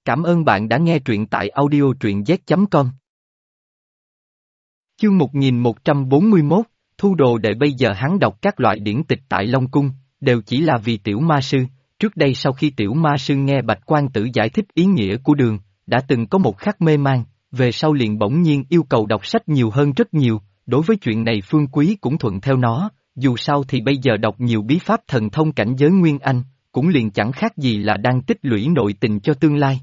Cảm ơn bạn đã nghe truyện tại audio truyện z.com. Chương 1141, thu đồ đệ. Bây giờ hắn đọc các loại điển tịch tại Long Cung, đều chỉ là vì tiểu ma sư. Trước đây sau khi tiểu ma sư nghe Bạch Quan Tử giải thích ý nghĩa của đường, đã từng có một khắc mê man, về sau liền bỗng nhiên yêu cầu đọc sách nhiều hơn rất nhiều. Đối với chuyện này Phương Quý cũng thuận theo nó, dù sao thì bây giờ đọc nhiều bí pháp thần thông cảnh giới Nguyên Anh, cũng liền chẳng khác gì là đang tích lũy nội tình cho tương lai.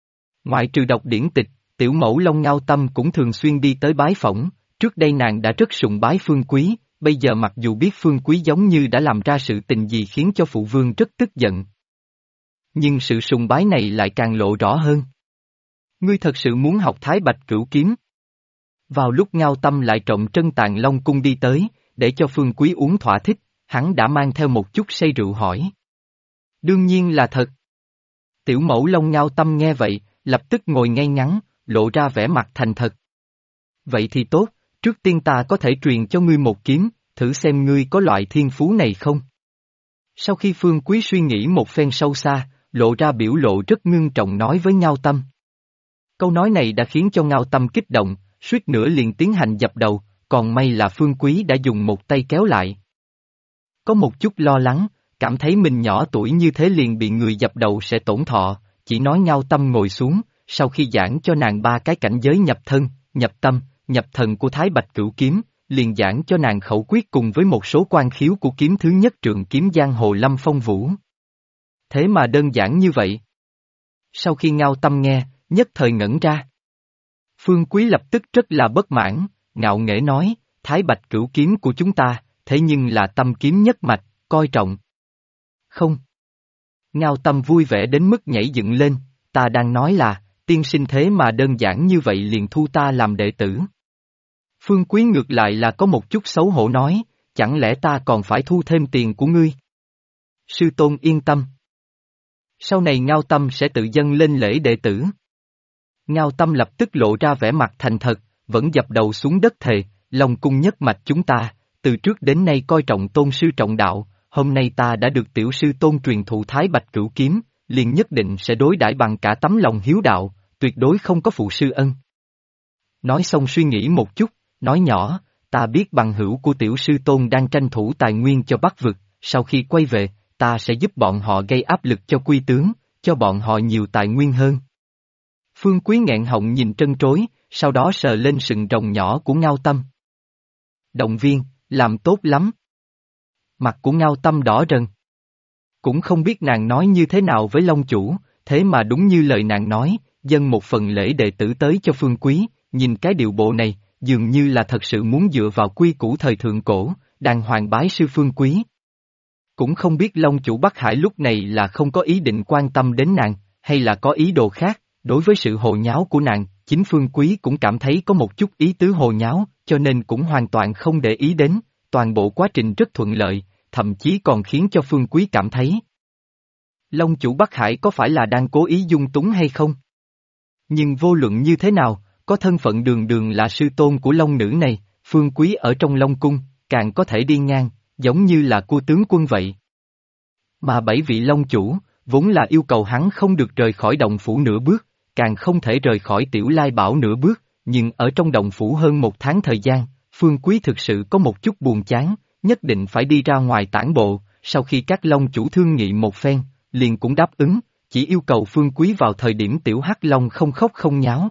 Ngoại trừ đọc điển tịch, tiểu mẫu Long Ngao Tâm cũng thường xuyên đi tới bái phỏng. Trước đây nàng đã rất sùng bái Phương Quý, bây giờ mặc dù biết Phương Quý giống như đã làm ra sự tình gì khiến cho phụ vương rất tức giận. Nhưng sự sùng bái này lại càng lộ rõ hơn. Ngươi thật sự muốn học Thái Bạch Cửu Kiếm? Vào lúc Ngao Tâm lại trộm Trân Tàng Long Cung đi tới, để cho Phương Quý uống thỏa thích, hắn đã mang theo một chút say rượu hỏi. Đương nhiên là thật. Tiểu mẫu Long Ngao Tâm nghe vậy, lập tức ngồi ngay ngắn, lộ ra vẻ mặt thành thật. Vậy thì tốt, trước tiên ta có thể truyền cho ngươi một kiếm, thử xem ngươi có loại thiên phú này không? Sau khi Phương Quý suy nghĩ một phen sâu xa, lộ ra biểu lộ rất ngưng trọng nói với Ngao Tâm. Câu nói này đã khiến cho Ngao Tâm kích động, suýt nữa liền tiến hành dập đầu, còn may là Phương Quý đã dùng một tay kéo lại. Có một chút lo lắng, cảm thấy mình nhỏ tuổi như thế liền bị người dập đầu sẽ tổn thọ, chỉ nói Ngao Tâm ngồi xuống, sau khi giảng cho nàng ba cái cảnh giới nhập thân, nhập tâm, nhập thần của Thái Bạch Cửu Kiếm, liền giảng cho nàng khẩu quyết cùng với một số quan khiếu của kiếm thứ nhất trượng kiếm giang hồ Lâm Phong Vũ. Thế mà đơn giản như vậy. Sau khi Ngao Tâm nghe, nhất thời ngẩn ra. Phương Quý lập tức rất là bất mãn, ngạo nghễ nói, Thái Bạch Cửu Kiếm của chúng ta, thế nhưng là tâm kiếm nhất mạch, coi trọng. Không. Ngao Tâm vui vẻ đến mức nhảy dựng lên, ta đang nói là, tiên sinh thế mà đơn giản như vậy liền thu ta làm đệ tử. Phương Quý ngược lại là có một chút xấu hổ nói, chẳng lẽ ta còn phải thu thêm tiền của ngươi? Sư tôn yên tâm. Sau này Ngao Tâm sẽ tự dâng lên lễ đệ tử. Ngao Tâm lập tức lộ ra vẻ mặt thành thật, vẫn dập đầu xuống đất thề, Long Cung nhất mạch chúng ta, từ trước đến nay coi trọng tôn sư trọng đạo, hôm nay ta đã được tiểu sư tôn truyền thụ Thái Bạch Cửu Kiếm, liền nhất định sẽ đối đãi bằng cả tấm lòng hiếu đạo, tuyệt đối không có phụ sư ân. Nói xong suy nghĩ một chút, nói nhỏ, ta biết bằng hữu của tiểu sư tôn đang tranh thủ tài nguyên cho Bắc Vực, sau khi quay về, ta sẽ giúp bọn họ gây áp lực cho Quy tướng, cho bọn họ nhiều tài nguyên hơn. Phương Quý nghẹn họng nhìn trân trối, sau đó sờ lên sừng rồng nhỏ của Ngao Tâm. Động viên, làm tốt lắm. Mặt của Ngao Tâm đỏ rần. Cũng không biết nàng nói như thế nào với Long Chủ, thế mà đúng như lời nàng nói, dâng một phần lễ đệ tử tới cho Phương Quý, nhìn cái điệu bộ này, dường như là thật sự muốn dựa vào quy củ thời thượng cổ, đàng hoàng bái sư Phương Quý. Cũng không biết Long Chủ Bắc Hải lúc này là không có ý định quan tâm đến nàng, hay là có ý đồ khác, đối với sự hồ nháo của nàng, chính Phương Quý cũng cảm thấy có một chút ý tứ hồ nháo, cho nên cũng hoàn toàn không để ý đến, toàn bộ quá trình rất thuận lợi, thậm chí còn khiến cho Phương Quý cảm thấy. Long Chủ Bắc Hải có phải là đang cố ý dung túng hay không? Nhưng vô luận như thế nào, có thân phận đường đường là sư tôn của Long nữ này, Phương Quý ở trong Long Cung, càng có thể đi ngang, giống như là của tướng quân vậy. Mà bảy vị Long Chủ, vốn là yêu cầu hắn không được rời khỏi động phủ nửa bước, càng không thể rời khỏi Tiểu Lai Bảo nửa bước, nhưng ở trong động phủ hơn một tháng thời gian, Phương Quý thực sự có một chút buồn chán, nhất định phải đi ra ngoài tản bộ, sau khi các Long Chủ thương nghị một phen, liền cũng đáp ứng, chỉ yêu cầu Phương Quý vào thời điểm Tiểu Hắc Long không khóc không nháo.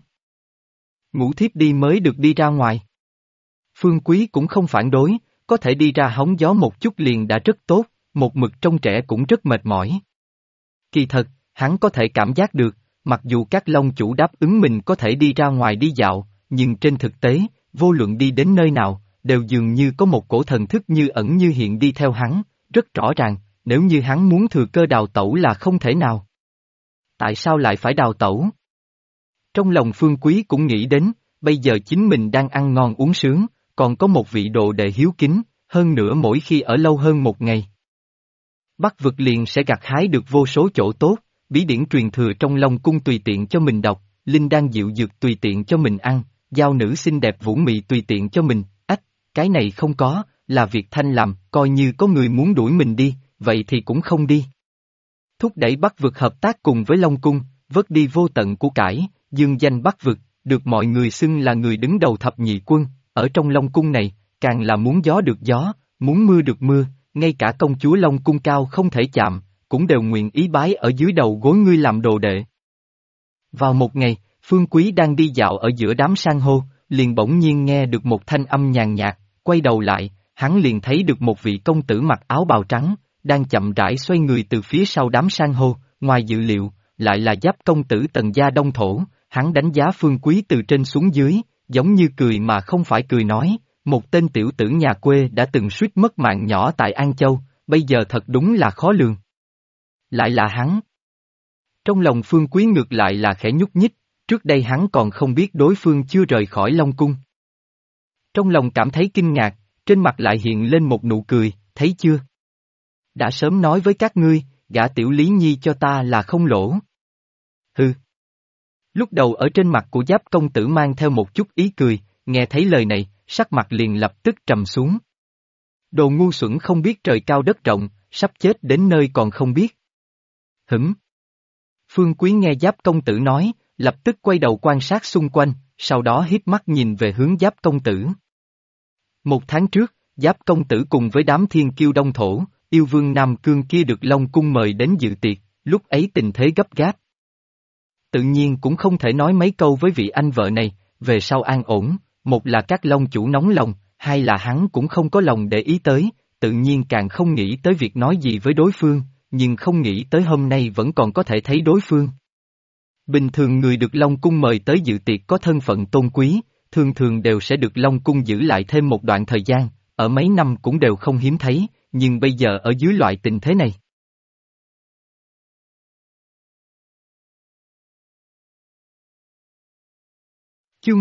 Ngủ thiếp đi mới được đi ra ngoài. Phương Quý cũng không phản đối, có thể đi ra hóng gió một chút liền đã rất tốt, một mực trông trẻ cũng rất mệt mỏi. Kỳ thật, hắn có thể cảm giác được, mặc dù các Long Chủ đáp ứng mình có thể đi ra ngoài đi dạo, nhưng trên thực tế, vô luận đi đến nơi nào, đều dường như có một cổ thần thức như ẩn như hiện đi theo hắn, rất rõ ràng, nếu như hắn muốn thừa cơ đào tẩu là không thể nào. Tại sao lại phải đào tẩu? Trong lòng Phương Quý cũng nghĩ đến, bây giờ chính mình đang ăn ngon uống sướng, còn có một vị đồ đệ hiếu kính, hơn nữa mỗi khi ở lâu hơn một ngày. Bắc Vực liền sẽ gặt hái được vô số chỗ tốt, bí điển truyền thừa trong Long Cung tùy tiện cho mình đọc, linh đan diệu dược tùy tiện cho mình ăn, giao nữ xinh đẹp vũ mị tùy tiện cho mình, cái này không có, là việc Thanh làm, coi như có người muốn đuổi mình đi, vậy thì cũng không đi. Thúc đẩy Bắc Vực hợp tác cùng với Long Cung, vớt đi vô tận của cải, dương danh Bắc vực, được mọi người xưng là người đứng đầu thập nhị quân, ở trong Long cung này, càng là muốn gió được gió, muốn mưa được mưa, ngay cả công chúa Long cung cao không thể chạm, cũng đều nguyện ý bái ở dưới đầu gối ngươi làm đồ đệ. Vào một ngày, Phương Quý đang đi dạo ở giữa đám san hô, liền bỗng nhiên nghe được một thanh âm nhàn nhạt, quay đầu lại, hắn liền thấy được một vị công tử mặc áo bào trắng, đang chậm rãi xoay người từ phía sau đám san hô, ngoài dự liệu, lại là Giáp công tử Tần gia Đông Thổ, hắn đánh giá Phương Quý từ trên xuống dưới, giống như cười mà không phải cười nói, một tên tiểu tử nhà quê đã từng suýt mất mạng nhỏ tại An Châu, bây giờ thật đúng là khó lường. Lại là hắn. Trong lòng Phương Quý ngược lại là khẽ nhúc nhích, trước đây hắn còn không biết đối phương chưa rời khỏi Long Cung. Trong lòng cảm thấy kinh ngạc, trên mặt lại hiện lên một nụ cười, thấy chưa? Đã sớm nói với các ngươi, gả Tiểu Lý Nhi cho ta là không lỗ. Hừ. Lúc đầu ở trên mặt của Giáp công tử mang theo một chút ý cười, nghe thấy lời này, sắc mặt liền lập tức trầm xuống. Đồ ngu xuẩn không biết trời cao đất rộng, sắp chết đến nơi còn không biết. Hửm. Phương Quý nghe Giáp công tử nói, lập tức quay đầu quan sát xung quanh, sau đó híp mắt nhìn về hướng Giáp công tử. Một tháng trước, Giáp công tử cùng với đám thiên kiêu Đông Thổ, yêu vương Nam Cương kia được Long Cung mời đến dự tiệc, lúc ấy tình thế gấp gáp. Tự nhiên cũng không thể nói mấy câu với vị anh vợ này, về sau an ổn, một là các Long chủ nóng lòng, hai là hắn cũng không có lòng để ý tới, tự nhiên càng không nghĩ tới việc nói gì với đối phương, nhưng không nghĩ tới hôm nay vẫn còn có thể thấy đối phương. Bình thường người được Long Cung mời tới dự tiệc có thân phận tôn quý, thường thường đều sẽ được Long Cung giữ lại thêm một đoạn thời gian, ở mấy năm cũng đều không hiếm thấy, nhưng bây giờ ở dưới loại tình thế này. Chương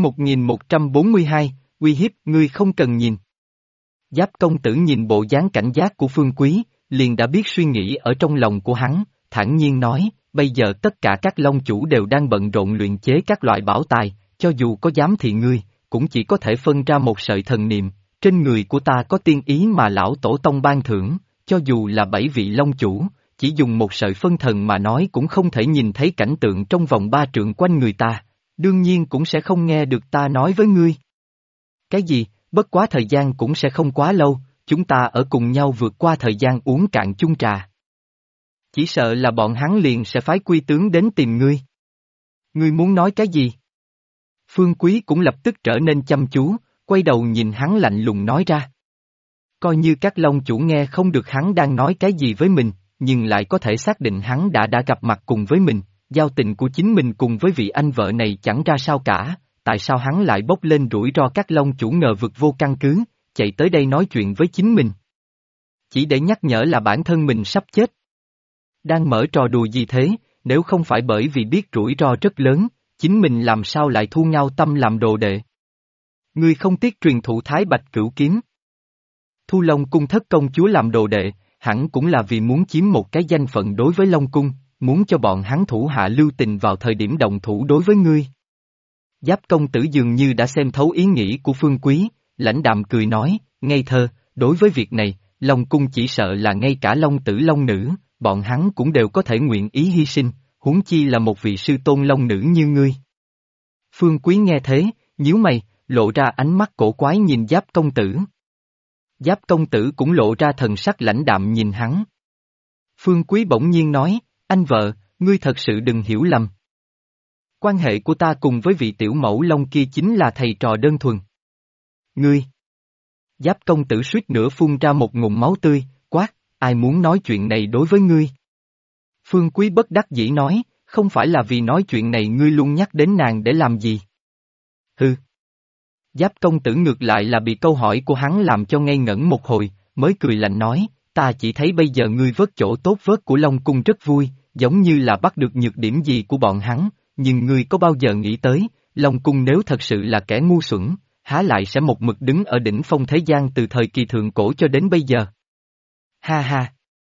1142, uy hiếp ngươi không cần nhìn. Giáp công tử nhìn bộ dáng cảnh giác của Phương Quý, liền đã biết suy nghĩ ở trong lòng của hắn, thản nhiên nói, bây giờ tất cả các long chủ đều đang bận rộn luyện chế các loại bảo tài, cho dù có dám thì ngươi, cũng chỉ có thể phân ra một sợi thần niệm, trên người của ta có tiên ý mà lão tổ tông ban thưởng, cho dù là 7 vị long chủ, chỉ dùng một sợi phân thần mà nói cũng không thể nhìn thấy cảnh tượng trong vòng 3 trượng quanh người ta, đương nhiên cũng sẽ không nghe được ta nói với ngươi. Cái gì, bất quá thời gian cũng sẽ không quá lâu, chúng ta ở cùng nhau vượt qua thời gian uống cạn chung trà. Chỉ sợ là bọn hắn liền sẽ phái quy tướng đến tìm ngươi. Ngươi muốn nói cái gì? Phương Quý cũng lập tức trở nên chăm chú, quay đầu nhìn hắn lạnh lùng nói ra. Coi như các long chủ nghe không được hắn đang nói cái gì với mình, nhưng lại có thể xác định hắn đã gặp mặt cùng với mình, giao tình của chính mình cùng với vị anh vợ này chẳng ra sao cả, tại sao hắn lại bốc lên rủi ro các long chủ ngờ vực vô căn cứ, chạy tới đây nói chuyện với chính mình. Chỉ để nhắc nhở là bản thân mình sắp chết. Đang mở trò đùa gì thế, nếu không phải bởi vì biết rủi ro rất lớn, chính mình làm sao lại thu Ngao Tâm làm đồ đệ. Ngươi không tiếc truyền thụ Thái Bạch Cửu Kiếm. Thu Long Cung thất công chúa làm đồ đệ, hẳn cũng là vì muốn chiếm một cái danh phận đối với Long Cung, muốn cho bọn hắn thủ hạ lưu tình vào thời điểm động thủ đối với ngươi. Giáp công tử dường như đã xem thấu ý nghĩ của Phương Quý, lãnh đạm cười nói, ngây thơ, đối với việc này, Long Cung chỉ sợ là ngay cả Long tử Long nữ, bọn hắn cũng đều có thể nguyện ý hy sinh, huống chi là một vị sư tôn Long nữ như ngươi. Phương Quý nghe thế, nhíu mày, lộ ra ánh mắt cổ quái nhìn Giáp công tử. Giáp công tử cũng lộ ra thần sắc lãnh đạm nhìn hắn. Phương Quý bỗng nhiên nói, anh vợ, ngươi thật sự đừng hiểu lầm. Quan hệ của ta cùng với vị tiểu mẫu Long kia chính là thầy trò đơn thuần. Ngươi! Giáp công tử suýt nữa phun ra một ngụm máu tươi, quát, ai muốn nói chuyện này đối với ngươi? Phương Quý bất đắc dĩ nói, không phải là vì nói chuyện này ngươi luôn nhắc đến nàng để làm gì? Hừ! Giáp công tử ngược lại là bị câu hỏi của hắn làm cho ngây ngẩn một hồi, mới cười lạnh nói, ta chỉ thấy bây giờ ngươi vớt chỗ tốt vớt của Long Cung rất vui, giống như là bắt được nhược điểm gì của bọn hắn, nhưng ngươi có bao giờ nghĩ tới, Long Cung nếu thật sự là kẻ ngu xuẩn, há lại sẽ một mực đứng ở đỉnh phong thế gian từ thời kỳ thượng cổ cho đến bây giờ. Ha ha!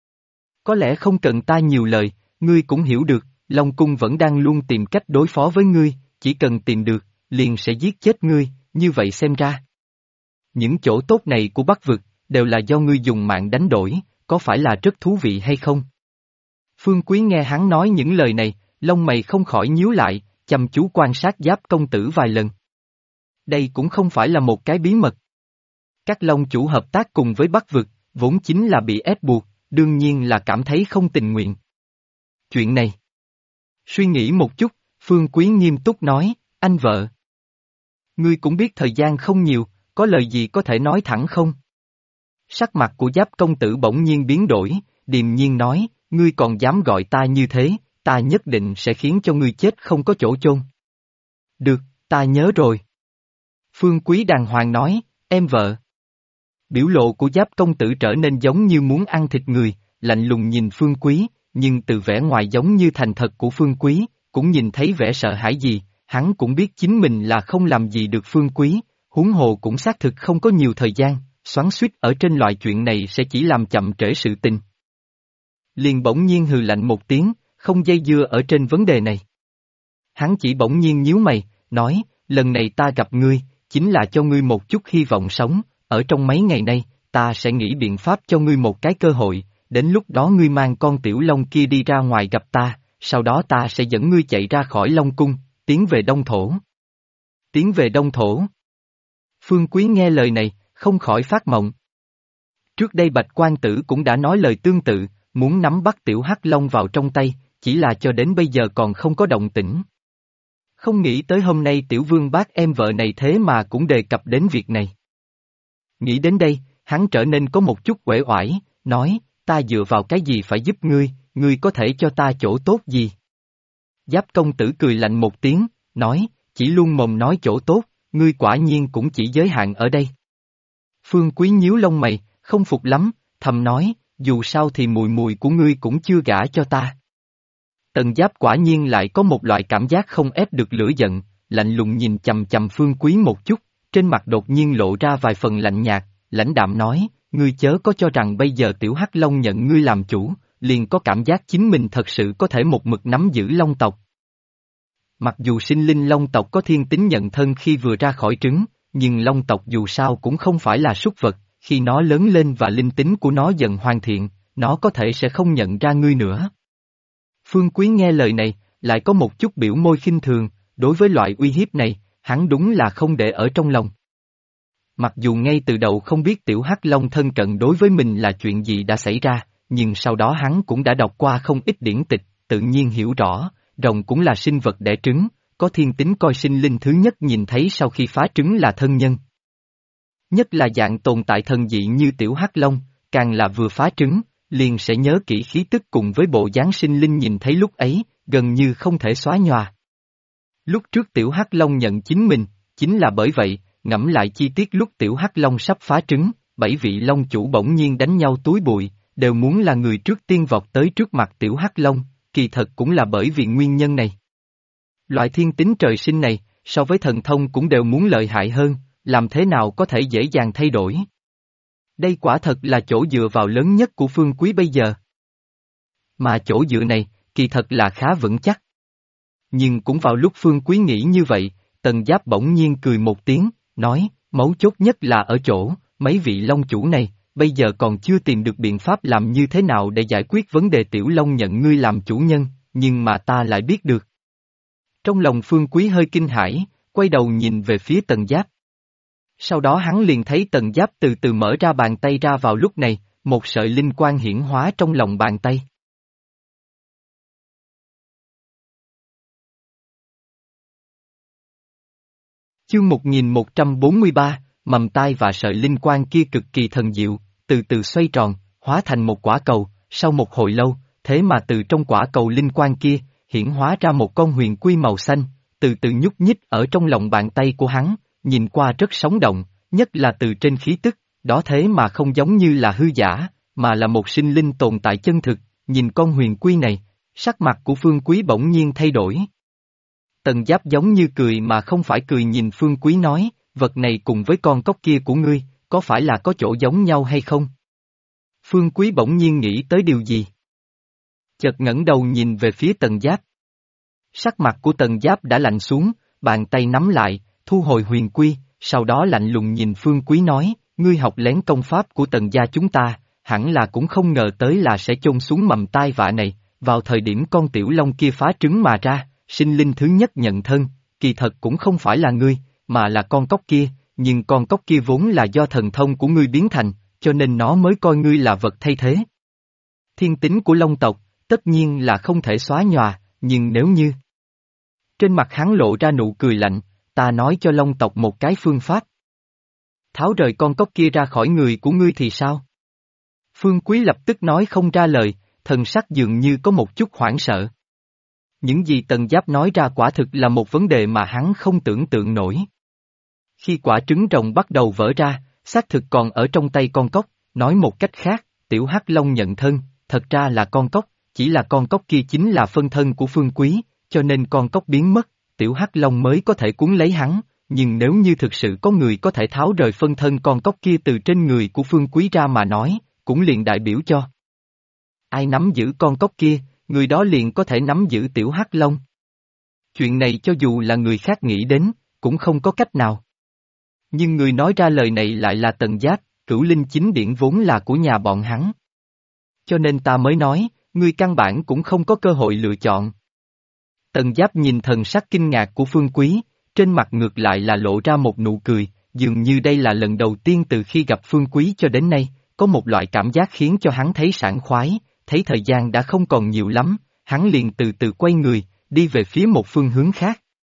Có lẽ không cần ta nhiều lời, ngươi cũng hiểu được, Long Cung vẫn đang luôn tìm cách đối phó với ngươi, chỉ cần tìm được, liền sẽ giết chết ngươi, như vậy xem ra. Những chỗ tốt này của Bắc Vực, đều là do ngươi dùng mạng đánh đổi, có phải là rất thú vị hay không? Phương Quý nghe hắn nói những lời này, lông mày không khỏi nhíu lại, chăm chú quan sát Giáp công tử vài lần. Đây cũng không phải là một cái bí mật. Các Long chủ hợp tác cùng với Bắc Vực, vốn chính là bị ép buộc, đương nhiên là cảm thấy không tình nguyện. Chuyện này. Suy nghĩ một chút, Phương Quý nghiêm túc nói, anh vợ. Ngươi cũng biết thời gian không nhiều, có lời gì có thể nói thẳng không? Sắc mặt của Giáp công tử bỗng nhiên biến đổi, điềm nhiên nói, ngươi còn dám gọi ta như thế, ta nhất định sẽ khiến cho ngươi chết không có chỗ chôn. Được, ta nhớ rồi. Phương Quý đàng hoàng nói, em vợ. Biểu lộ của Giáp công tử trở nên giống như muốn ăn thịt người, lạnh lùng nhìn Phương Quý, nhưng từ vẻ ngoài giống như thành thật của Phương Quý, cũng nhìn thấy vẻ sợ hãi gì, hắn cũng biết chính mình là không làm gì được Phương Quý, huống hồ cũng xác thực không có nhiều thời gian, xoắn xuýt ở trên loại chuyện này sẽ chỉ làm chậm trễ sự tình. Liền bỗng nhiên hừ lạnh một tiếng, không dây dưa ở trên vấn đề này. Hắn chỉ bỗng nhiên nhíu mày, nói, lần này ta gặp ngươi, chính là cho ngươi một chút hy vọng sống, ở trong mấy ngày nay, ta sẽ nghĩ biện pháp cho ngươi một cái cơ hội, đến lúc đó ngươi mang con tiểu long kia đi ra ngoài gặp ta, sau đó ta sẽ dẫn ngươi chạy ra khỏi Long Cung, tiến về Đông Thổ. Tiến về Đông Thổ. Phương Quý nghe lời này, không khỏi phát mộng. Trước đây Bạch Quan Tử cũng đã nói lời tương tự, muốn nắm bắt tiểu hắc long vào trong tay, chỉ là cho đến bây giờ còn không có động tĩnh. Không nghĩ tới hôm nay tiểu vương bác em vợ này thế mà cũng đề cập đến việc này. Nghĩ đến đây, hắn trở nên có một chút uể oải, nói, ta dựa vào cái gì phải giúp ngươi có thể cho ta chỗ tốt gì? Giáp công tử cười lạnh một tiếng, nói, chỉ luôn mồm nói chỗ tốt, ngươi quả nhiên cũng chỉ giới hạn ở đây. Phương Quý nhíu lông mày, không phục lắm, thầm nói, dù sao thì mùi mùi của ngươi cũng chưa gả cho ta. Tần Giáp quả nhiên lại có một loại cảm giác không ép được lửa giận, lạnh lùng nhìn chầm chầm Phương Quý một chút, trên mặt đột nhiên lộ ra vài phần lạnh nhạt, lãnh đạm nói, ngươi chớ có cho rằng bây giờ tiểu hắc long nhận ngươi làm chủ, liền có cảm giác chính mình thật sự có thể một mực nắm giữ long tộc. Mặc dù sinh linh long tộc có thiên tính nhận thân khi vừa ra khỏi trứng, nhưng long tộc dù sao cũng không phải là súc vật, khi nó lớn lên và linh tính của nó dần hoàn thiện, nó có thể sẽ không nhận ra ngươi nữa. Phương Quý nghe lời này, lại có một chút biểu môi khinh thường, đối với loại uy hiếp này, hắn đúng là không để ở trong lòng. Mặc dù ngay từ đầu không biết tiểu hắc long thân cận đối với mình là chuyện gì đã xảy ra, nhưng sau đó hắn cũng đã đọc qua không ít điển tịch, tự nhiên hiểu rõ, rồng cũng là sinh vật đẻ trứng, có thiên tính coi sinh linh thứ nhất nhìn thấy sau khi phá trứng là thân nhân. Nhất là dạng tồn tại thần dị như tiểu hắc long, càng là vừa phá trứng, liền sẽ nhớ kỹ khí tức cùng với bộ dáng sinh linh nhìn thấy lúc ấy, gần như không thể xóa nhòa. Lúc trước tiểu hắc long nhận chính mình, chính là bởi vậy, ngẫm lại chi tiết lúc tiểu hắc long sắp phá trứng, 7 vị long chủ bỗng nhiên đánh nhau túi bụi, đều muốn là người trước tiên vọt tới trước mặt tiểu hắc long, kỳ thật cũng là bởi vì nguyên nhân này. Loại thiên tính trời sinh này, so với thần thông cũng đều muốn lợi hại hơn, làm thế nào có thể dễ dàng thay đổi. Đây quả thật là chỗ dựa vào lớn nhất của Phương Quý bây giờ. Mà chỗ dựa này, kỳ thật là khá vững chắc. Nhưng cũng vào lúc Phương Quý nghĩ như vậy, Tần Giáp bỗng nhiên cười một tiếng, nói, mấu chốt nhất là ở chỗ, mấy vị long chủ này, bây giờ còn chưa tìm được biện pháp làm như thế nào để giải quyết vấn đề tiểu long nhận ngươi làm chủ nhân, nhưng mà ta lại biết được. Trong lòng Phương Quý hơi kinh hãi, quay đầu nhìn về phía Tần Giáp. Sau đó hắn liền thấy Tần Giáp từ từ mở ra bàn tay ra vào lúc này, một sợi linh quang hiển hóa trong lòng bàn tay. Chương 1143, mầm tai và sợi linh quang kia cực kỳ thần diệu, từ từ xoay tròn, hóa thành một quả cầu, sau một hồi lâu, thế mà từ trong quả cầu linh quang kia, hiển hóa ra một con huyền quy màu xanh, từ từ nhúc nhích ở trong lòng bàn tay của hắn, nhìn qua rất sống động, nhất là từ trên khí tức, đó thế mà không giống như là hư giả, mà là một sinh linh tồn tại chân thực, nhìn con huyền quy này, sắc mặt của Phương Quý bỗng nhiên thay đổi. Tần Giáp giống như cười mà không phải cười nhìn Phương Quý nói, vật này cùng với con cóc kia của ngươi, có phải là có chỗ giống nhau hay không? Phương Quý bỗng nhiên nghĩ tới điều gì? Chợt ngẩng đầu nhìn về phía Tần Giáp. Sắc mặt của Tần Giáp đã lạnh xuống, bàn tay nắm lại, thu hồi huyền quy, sau đó lạnh lùng nhìn Phương Quý nói, ngươi học lén công pháp của Tần gia chúng ta, hẳn là cũng không ngờ tới là sẽ chôn xuống mầm tai vạ này, vào thời điểm con tiểu long kia phá trứng mà ra, sinh linh thứ nhất nhận thân, kỳ thật cũng không phải là ngươi, mà là con cóc kia, nhưng con cóc kia vốn là do thần thông của ngươi biến thành, cho nên nó mới coi ngươi là vật thay thế. Thiên tính của long tộc, tất nhiên là không thể xóa nhòa, nhưng nếu như... Trên mặt hắn lộ ra nụ cười lạnh, ta nói cho long tộc một cái phương pháp. Tháo rời con cóc kia ra khỏi người của ngươi thì sao? Phương Quý lập tức nói không ra lời, thần sắc dường như có một chút hoảng sợ. Những gì Tần Giáp nói ra quả thực là một vấn đề mà hắn không tưởng tượng nổi. Khi quả trứng rồng bắt đầu vỡ ra, xác thực còn ở trong tay con cóc, nói một cách khác, tiểu hắc long nhận thân, thật ra là con cóc, chỉ là con cóc kia chính là phân thân của Phương Quý, cho nên con cóc biến mất, tiểu hắc long mới có thể cuốn lấy hắn, nhưng nếu như thực sự có người có thể tháo rời phân thân con cóc kia từ trên người của Phương Quý ra mà nói, cũng liền đại biểu cho. Ai nắm giữ con cóc kia, người đó liền có thể nắm giữ tiểu hắc long. Chuyện này cho dù là người khác nghĩ đến, cũng không có cách nào. Nhưng người nói ra lời này lại là Tần Giáp, Cửu Linh chính điển vốn là của nhà bọn hắn. Cho nên ta mới nói, ngươi căn bản cũng không có cơ hội lựa chọn. Tần Giáp nhìn thần sắc kinh ngạc của Phương Quý, trên mặt ngược lại là lộ ra một nụ cười, dường như đây là lần đầu tiên từ khi gặp Phương Quý cho đến nay, có một loại cảm giác khiến cho hắn thấy sảng khoái, thấy thời gian đã không còn nhiều lắm, hắn liền từ từ quay người, đi về phía một phương hướng khác.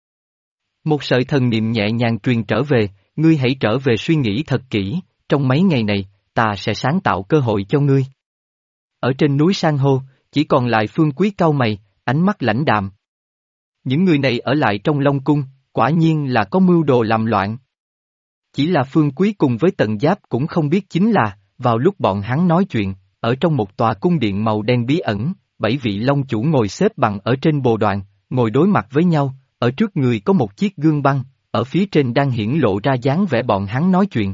Một sợi thần niệm nhẹ nhàng truyền trở về, ngươi hãy trở về suy nghĩ thật kỹ, trong mấy ngày này, ta sẽ sáng tạo cơ hội cho ngươi. Ở trên núi San hô, chỉ còn lại Phương Quý cau mày, ánh mắt lãnh đạm. Những người này ở lại trong Long Cung, quả nhiên là có mưu đồ làm loạn. Chỉ là Phương Quý cùng với Tần Giáp cũng không biết chính là, vào lúc bọn hắn nói chuyện, ở trong một tòa cung điện màu đen bí ẩn, 7 vị Long chủ ngồi xếp bằng ở trên bồ đoàn, ngồi đối mặt với nhau, ở trước người có một chiếc gương băng, ở phía trên đang hiển lộ ra dáng vẻ bọn hắn nói chuyện.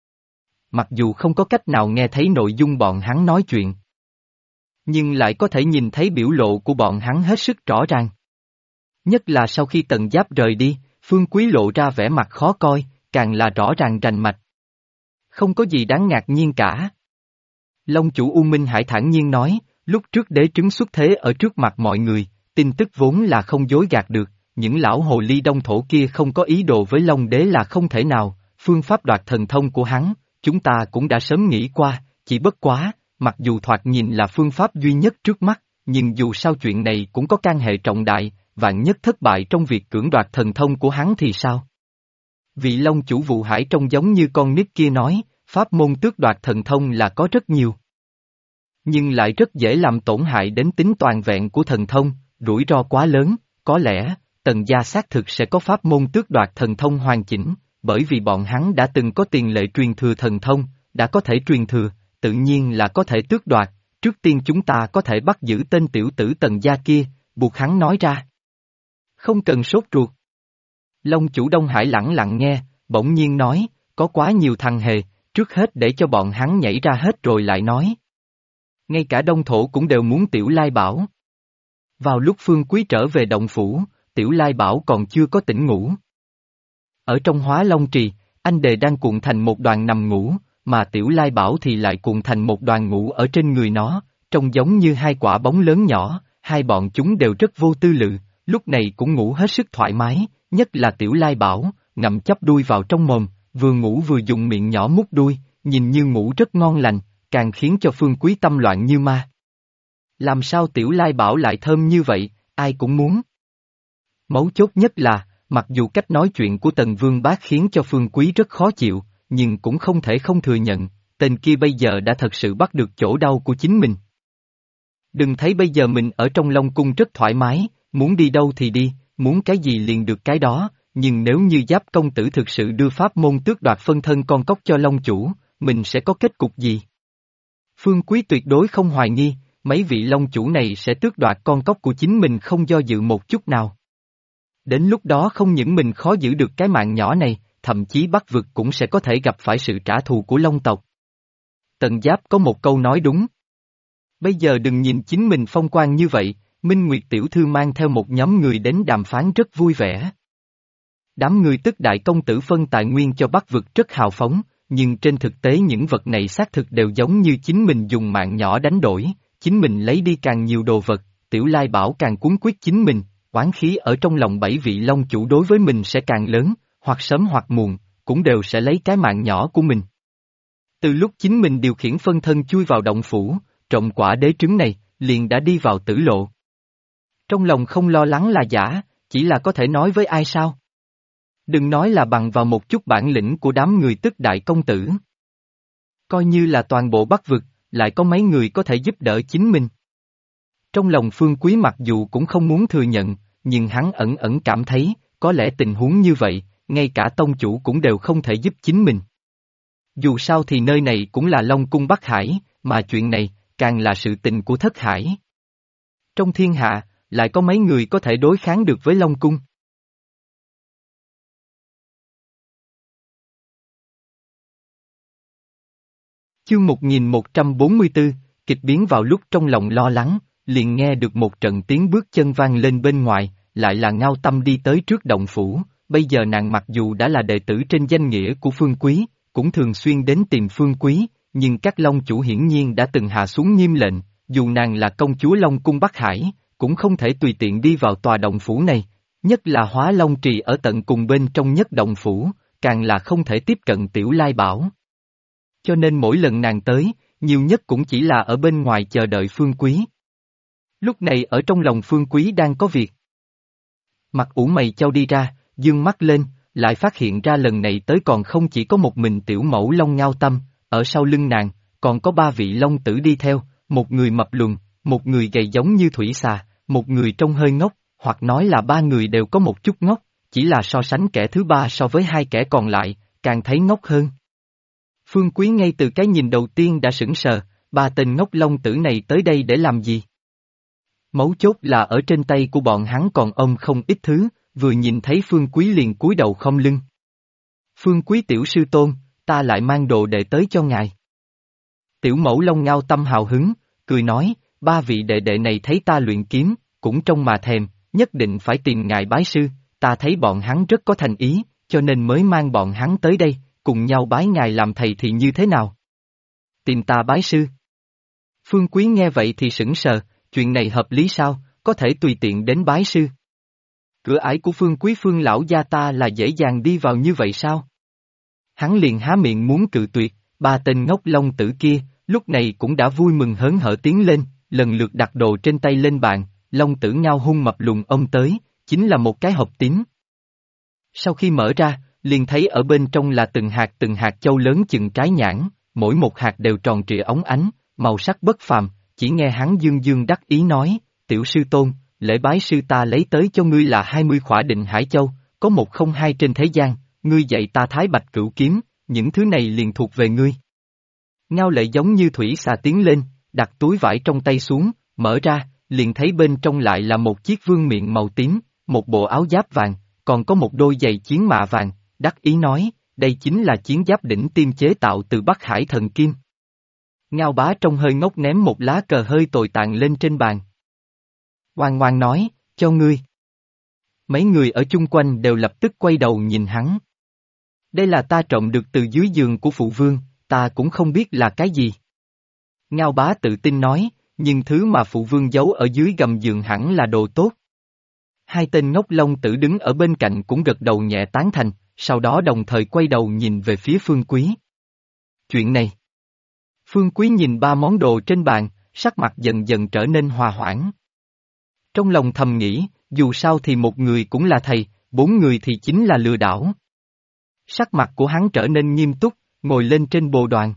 Mặc dù không có cách nào nghe thấy nội dung bọn hắn nói chuyện, nhưng lại có thể nhìn thấy biểu lộ của bọn hắn hết sức rõ ràng. Nhất là sau khi Tần Giáp rời đi, Phương Quý lộ ra vẻ mặt khó coi, càng là rõ ràng rành mạch. Không có gì đáng ngạc nhiên cả. Long chủ U Minh Hải thản nhiên nói, lúc trước đế trứng xuất thế ở trước mặt mọi người, tin tức vốn là không dối gạt được, những lão hồ ly đông thổ kia không có ý đồ với Long đế là không thể nào, phương pháp đoạt thần thông của hắn, chúng ta cũng đã sớm nghĩ qua, chỉ bất quá, mặc dù thoạt nhìn là phương pháp duy nhất trước mắt, nhưng dù sao chuyện này cũng có can hệ trọng đại, vạn nhất thất bại trong việc cưỡng đoạt thần thông của hắn thì sao? Vị Long chủ Vụ Hải trông giống như con nít kia nói, pháp môn tước đoạt thần thông là có rất nhiều. Nhưng lại rất dễ làm tổn hại đến tính toàn vẹn của thần thông, rủi ro quá lớn, có lẽ, Tần gia xác thực sẽ có pháp môn tước đoạt thần thông hoàn chỉnh, bởi vì bọn hắn đã từng có tiền lệ truyền thừa thần thông, đã có thể truyền thừa, tự nhiên là có thể tước đoạt, trước tiên chúng ta có thể bắt giữ tên tiểu tử Tần gia kia, buộc hắn nói ra. Không cần sốt ruột. Long chủ Đông Hải lẳng lặng nghe, bỗng nhiên nói, có quá nhiều thằng hề, trước hết để cho bọn hắn nhảy ra hết rồi lại nói. Ngay cả Đông Thổ cũng đều muốn Tiểu Lai Bảo. Vào lúc Phương Quý trở về động phủ, Tiểu Lai Bảo còn chưa có tỉnh ngủ. Ở trong Hóa Long Trì, anh đề đang cuộn thành một đoàn nằm ngủ, mà Tiểu Lai Bảo thì lại cuộn thành một đoàn ngủ ở trên người nó, trông giống như hai quả bóng lớn nhỏ, hai bọn chúng đều rất vô tư lự, lúc này cũng ngủ hết sức thoải mái, nhất là Tiểu Lai Bảo, ngậm chắp đuôi vào trong mồm, vừa ngủ vừa dùng miệng nhỏ mút đuôi, nhìn như ngủ rất ngon lành, càng khiến cho Phương Quý tâm loạn như ma. Làm sao Tiểu Lai Bảo lại thơm như vậy, ai cũng muốn. Mấu chốt nhất là, mặc dù cách nói chuyện của Tần Vương Bác khiến cho Phương Quý rất khó chịu, nhưng cũng không thể không thừa nhận, tên kia bây giờ đã thật sự bắt được chỗ đau của chính mình. Đừng thấy bây giờ mình ở trong Long Cung rất thoải mái, muốn đi đâu thì đi, muốn cái gì liền được cái đó, nhưng nếu như Giáp công tử thực sự đưa pháp môn tước đoạt phân thân con cóc cho Long chủ, mình sẽ có kết cục gì? Phương Quý tuyệt đối không hoài nghi, mấy vị Long chủ này sẽ tước đoạt con cóc của chính mình không do dự một chút nào. Đến lúc đó không những mình khó giữ được cái mạng nhỏ này, thậm chí Bắc vực cũng sẽ có thể gặp phải sự trả thù của Long tộc. Tần Giáp có một câu nói đúng. Bây giờ đừng nhìn chính mình phong quang như vậy, Minh Nguyệt tiểu thư mang theo một nhóm người đến đàm phán rất vui vẻ. Đám người tức đại công tử phân tài nguyên cho Bắc vực rất hào phóng, nhưng trên thực tế những vật này xác thực đều giống như chính mình dùng mạng nhỏ đánh đổi, chính mình lấy đi càng nhiều đồ vật, Tiểu Lai Bảo càng cuốn quyết chính mình, oán khí ở trong lòng bảy vị Long chủ đối với mình sẽ càng lớn, hoặc sớm hoặc muộn, cũng đều sẽ lấy cái mạng nhỏ của mình. Từ lúc chính mình điều khiển phân thân chui vào động phủ, trộm quả đế trứng này, liền đã đi vào tử lộ. Trong lòng không lo lắng là giả, chỉ là có thể nói với ai sao? Đừng nói là bằng vào một chút bản lĩnh của đám người tức đại công tử. Coi như là toàn bộ Bắc vực, lại có mấy người có thể giúp đỡ chính mình. Trong lòng Phương Quý mặc dù cũng không muốn thừa nhận, nhưng hắn ẩn ẩn cảm thấy, có lẽ tình huống như vậy, ngay cả tông chủ cũng đều không thể giúp chính mình. Dù sao thì nơi này cũng là Long Cung Bắc Hải, mà chuyện này, càng là sự tình của Thất Hải. Trong thiên hạ, lại có mấy người có thể đối kháng được với Long Cung. Chương 1144, kịch biến vào lúc trong lòng lo lắng, liền nghe được một trận tiếng bước chân vang lên bên ngoài, lại là Ngao Tâm đi tới trước động phủ, bây giờ nàng mặc dù đã là đệ tử trên danh nghĩa của Phương Quý, cũng thường xuyên đến tìm Phương Quý, nhưng các Long chủ hiển nhiên đã từng hạ xuống nghiêm lệnh, dù nàng là công chúa Long Cung Bắc Hải, cũng không thể tùy tiện đi vào tòa động phủ này, nhất là Hóa Long Trì ở tận cùng bên trong nhất động phủ, càng là không thể tiếp cận Tiểu Lai Bảo. Cho nên mỗi lần nàng tới, nhiều nhất cũng chỉ là ở bên ngoài chờ đợi Phương Quý. Lúc này ở trong lòng Phương Quý đang có việc. Mặt ủ mày chau đi ra, dương mắt lên, lại phát hiện ra lần này tới còn không chỉ có một mình tiểu mẫu Long Ngao Tâm, ở sau lưng nàng, còn có ba vị Long tử đi theo, một người mập lùn, một người gầy giống như thủy xà, một người trông hơi ngốc, hoặc nói là ba người đều có một chút ngốc, chỉ là so sánh kẻ thứ ba so với hai kẻ còn lại, càng thấy ngốc hơn. Phương Quý ngay từ cái nhìn đầu tiên đã sững sờ, ba tên ngốc Long tử này tới đây để làm gì? Mấu chốt là ở trên tay của bọn hắn còn ôm không ít thứ, vừa nhìn thấy Phương Quý liền cúi đầu khom lưng. Phương Quý tiểu sư tôn, ta lại mang đồ đệ tới cho ngài. Tiểu mẫu Long Ngao Tâm hào hứng, cười nói, ba vị đệ đệ này thấy ta luyện kiếm, cũng trông mà thèm, nhất định phải tìm ngài bái sư, ta thấy bọn hắn rất có thành ý, cho nên mới mang bọn hắn tới đây, cùng nhau bái ngài làm thầy thì như thế nào? Tìm ta bái sư. Phương Quý nghe vậy thì sững sờ, chuyện này hợp lý sao, có thể tùy tiện đến bái sư. Cửa ải của Phương Quý Phương lão gia ta là dễ dàng đi vào như vậy sao? Hắn liền há miệng muốn cự tuyệt, ba tên ngốc Long tử kia, lúc này cũng đã vui mừng hớn hở tiến lên, lần lượt đặt đồ trên tay lên bàn, Long tử Ngao hung mập lùn ông tới, chính là một cái hộp tím. Sau khi mở ra, liền thấy ở bên trong là từng hạt châu lớn chừng trái nhãn, mỗi một hạt đều tròn trịa óng ánh, màu sắc bất phàm, chỉ nghe hắn dương dương đắc ý nói, tiểu sư tôn, lễ bái sư ta lấy tới cho ngươi là 20 khỏa định hải châu, có một không hai trên thế gian, ngươi dạy ta thái bạch cửu kiếm, những thứ này liền thuộc về ngươi. Ngao Lệ giống như thủy xà tiến lên, đặt túi vải trong tay xuống, mở ra, liền thấy bên trong lại là một chiếc vương miện màu tím, một bộ áo giáp vàng, còn có một đôi giày chiến mạ vàng, đắc ý nói, đây chính là chiến giáp đỉnh tiêm chế tạo từ Bắc Hải thần kim. Ngao Bá trong hơi ngốc ném một lá cờ hơi tồi tàn lên trên bàn. Oan oan nói, cho ngươi. Mấy người ở chung quanh đều lập tức quay đầu nhìn hắn. Đây là ta trộm được từ dưới giường của phụ vương, ta cũng không biết là cái gì. Ngao Bá tự tin nói, nhưng thứ mà phụ vương giấu ở dưới gầm giường hẳn là đồ tốt. Hai tên ngốc Long tử đứng ở bên cạnh cũng gật đầu nhẹ tán thành, sau đó đồng thời quay đầu nhìn về phía Phương Quý. Chuyện này. Phương Quý nhìn ba món đồ trên bàn, sắc mặt dần dần trở nên hòa hoãn. Trong lòng thầm nghĩ, dù sao thì một người cũng là thầy, bốn người thì chính là lừa đảo. Sắc mặt của hắn trở nên nghiêm túc, ngồi lên trên bồ đoàn.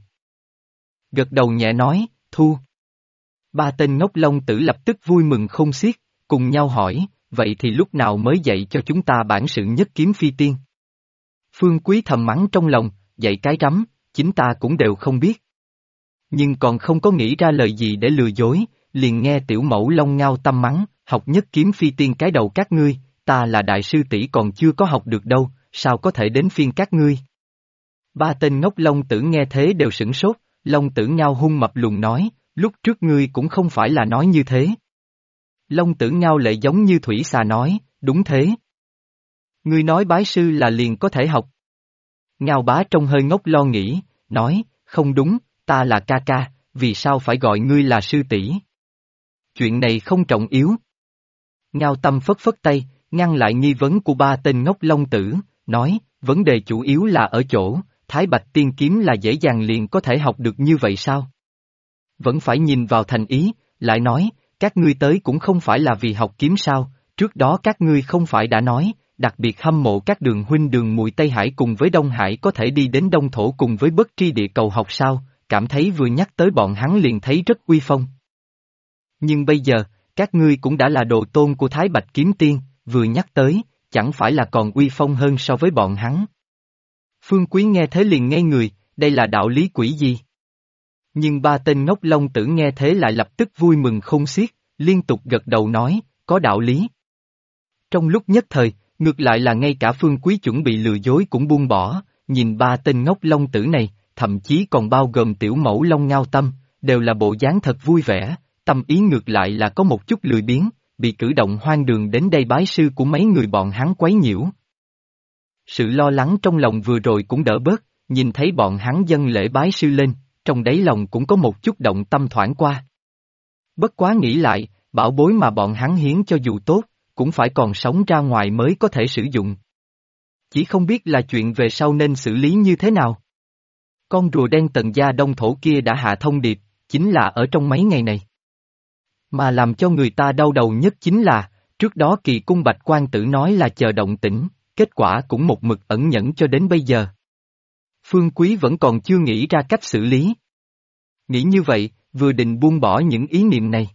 Gật đầu nhẹ nói, thu. Ba tên ngốc Long tử lập tức vui mừng không xiết, cùng nhau hỏi, vậy thì lúc nào mới dạy cho chúng ta bản sự nhất kiếm phi tiên? Phương Quý thầm mắng trong lòng, dạy cái rắm, chính ta cũng đều không biết. Nhưng còn không có nghĩ ra lời gì để lừa dối, liền nghe tiểu mẫu Long Ngao Tâm mắng, học nhất kiếm phi tiên cái đầu các ngươi, ta là đại sư tỷ còn chưa có học được đâu, sao có thể đến phiên các ngươi? Ba tên ngốc Long tử nghe thế đều sửng sốt, Long tử Ngao hung mập lùn nói, lúc trước ngươi cũng không phải là nói như thế. Long tử Ngao Lệ giống như thủy xà nói, đúng thế. Ngươi nói bái sư là liền có thể học. Ngao Bá trong hơi ngốc lo nghĩ, nói, không đúng, ta là ca ca, vì sao phải gọi ngươi là sư tỷ? Chuyện này không trọng yếu. Ngao Tâm phất phất tay, ngăn lại nghi vấn của ba tên ngốc long tử, nói, vấn đề chủ yếu là ở chỗ, Thái Bạch Tiên Kiếm là dễ dàng liền có thể học được như vậy sao? Vẫn phải nhìn vào thành ý, lại nói, các ngươi tới cũng không phải là vì học kiếm sao, trước đó các ngươi không phải đã nói, đặc biệt hâm mộ các đường huynh đường muội Tây Hải cùng với Đông Hải có thể đi đến Đông Thổ cùng với bất tri địa cầu học sao, cảm thấy vừa nhắc tới bọn hắn liền thấy rất uy phong. Nhưng bây giờ, các ngươi cũng đã là đồ tôn của Thái Bạch Kiếm Tiên, vừa nhắc tới, chẳng phải là còn uy phong hơn so với bọn hắn. Phương Quý nghe thế liền ngây người, đây là đạo lý quỷ gì? Nhưng ba tên ngốc long tử nghe thế lại lập tức vui mừng khôn xiết, liên tục gật đầu nói, có đạo lý. Trong lúc nhất thời, ngược lại là ngay cả Phương Quý chuẩn bị lừa dối cũng buông bỏ, nhìn ba tên ngốc long tử này, thậm chí còn bao gồm tiểu mẫu Long Ngao Tâm, đều là bộ dáng thật vui vẻ, tâm ý ngược lại là có một chút lười biếng, bị cử động hoang đường đến đây bái sư của mấy người bọn hắn quấy nhiễu. Sự lo lắng trong lòng vừa rồi cũng đỡ bớt, nhìn thấy bọn hắn dâng lễ bái sư lên, trong đáy lòng cũng có một chút động tâm thoảng qua. Bất quá nghĩ lại, bảo bối mà bọn hắn hiến cho dù tốt, cũng phải còn sống ra ngoài mới có thể sử dụng. Chỉ không biết là chuyện về sau nên xử lý như thế nào. Con rùa đen Tần gia Đông Thổ kia đã hạ thông điệp, chính là ở trong mấy ngày này. Mà làm cho người ta đau đầu nhất chính là, trước đó Kỳ Cung Bạch Quan Tử nói là chờ động tĩnh, kết quả cũng một mực ẩn nhẫn cho đến bây giờ. Phương Quý vẫn còn chưa nghĩ ra cách xử lý. Nghĩ như vậy, vừa định buông bỏ những ý niệm này.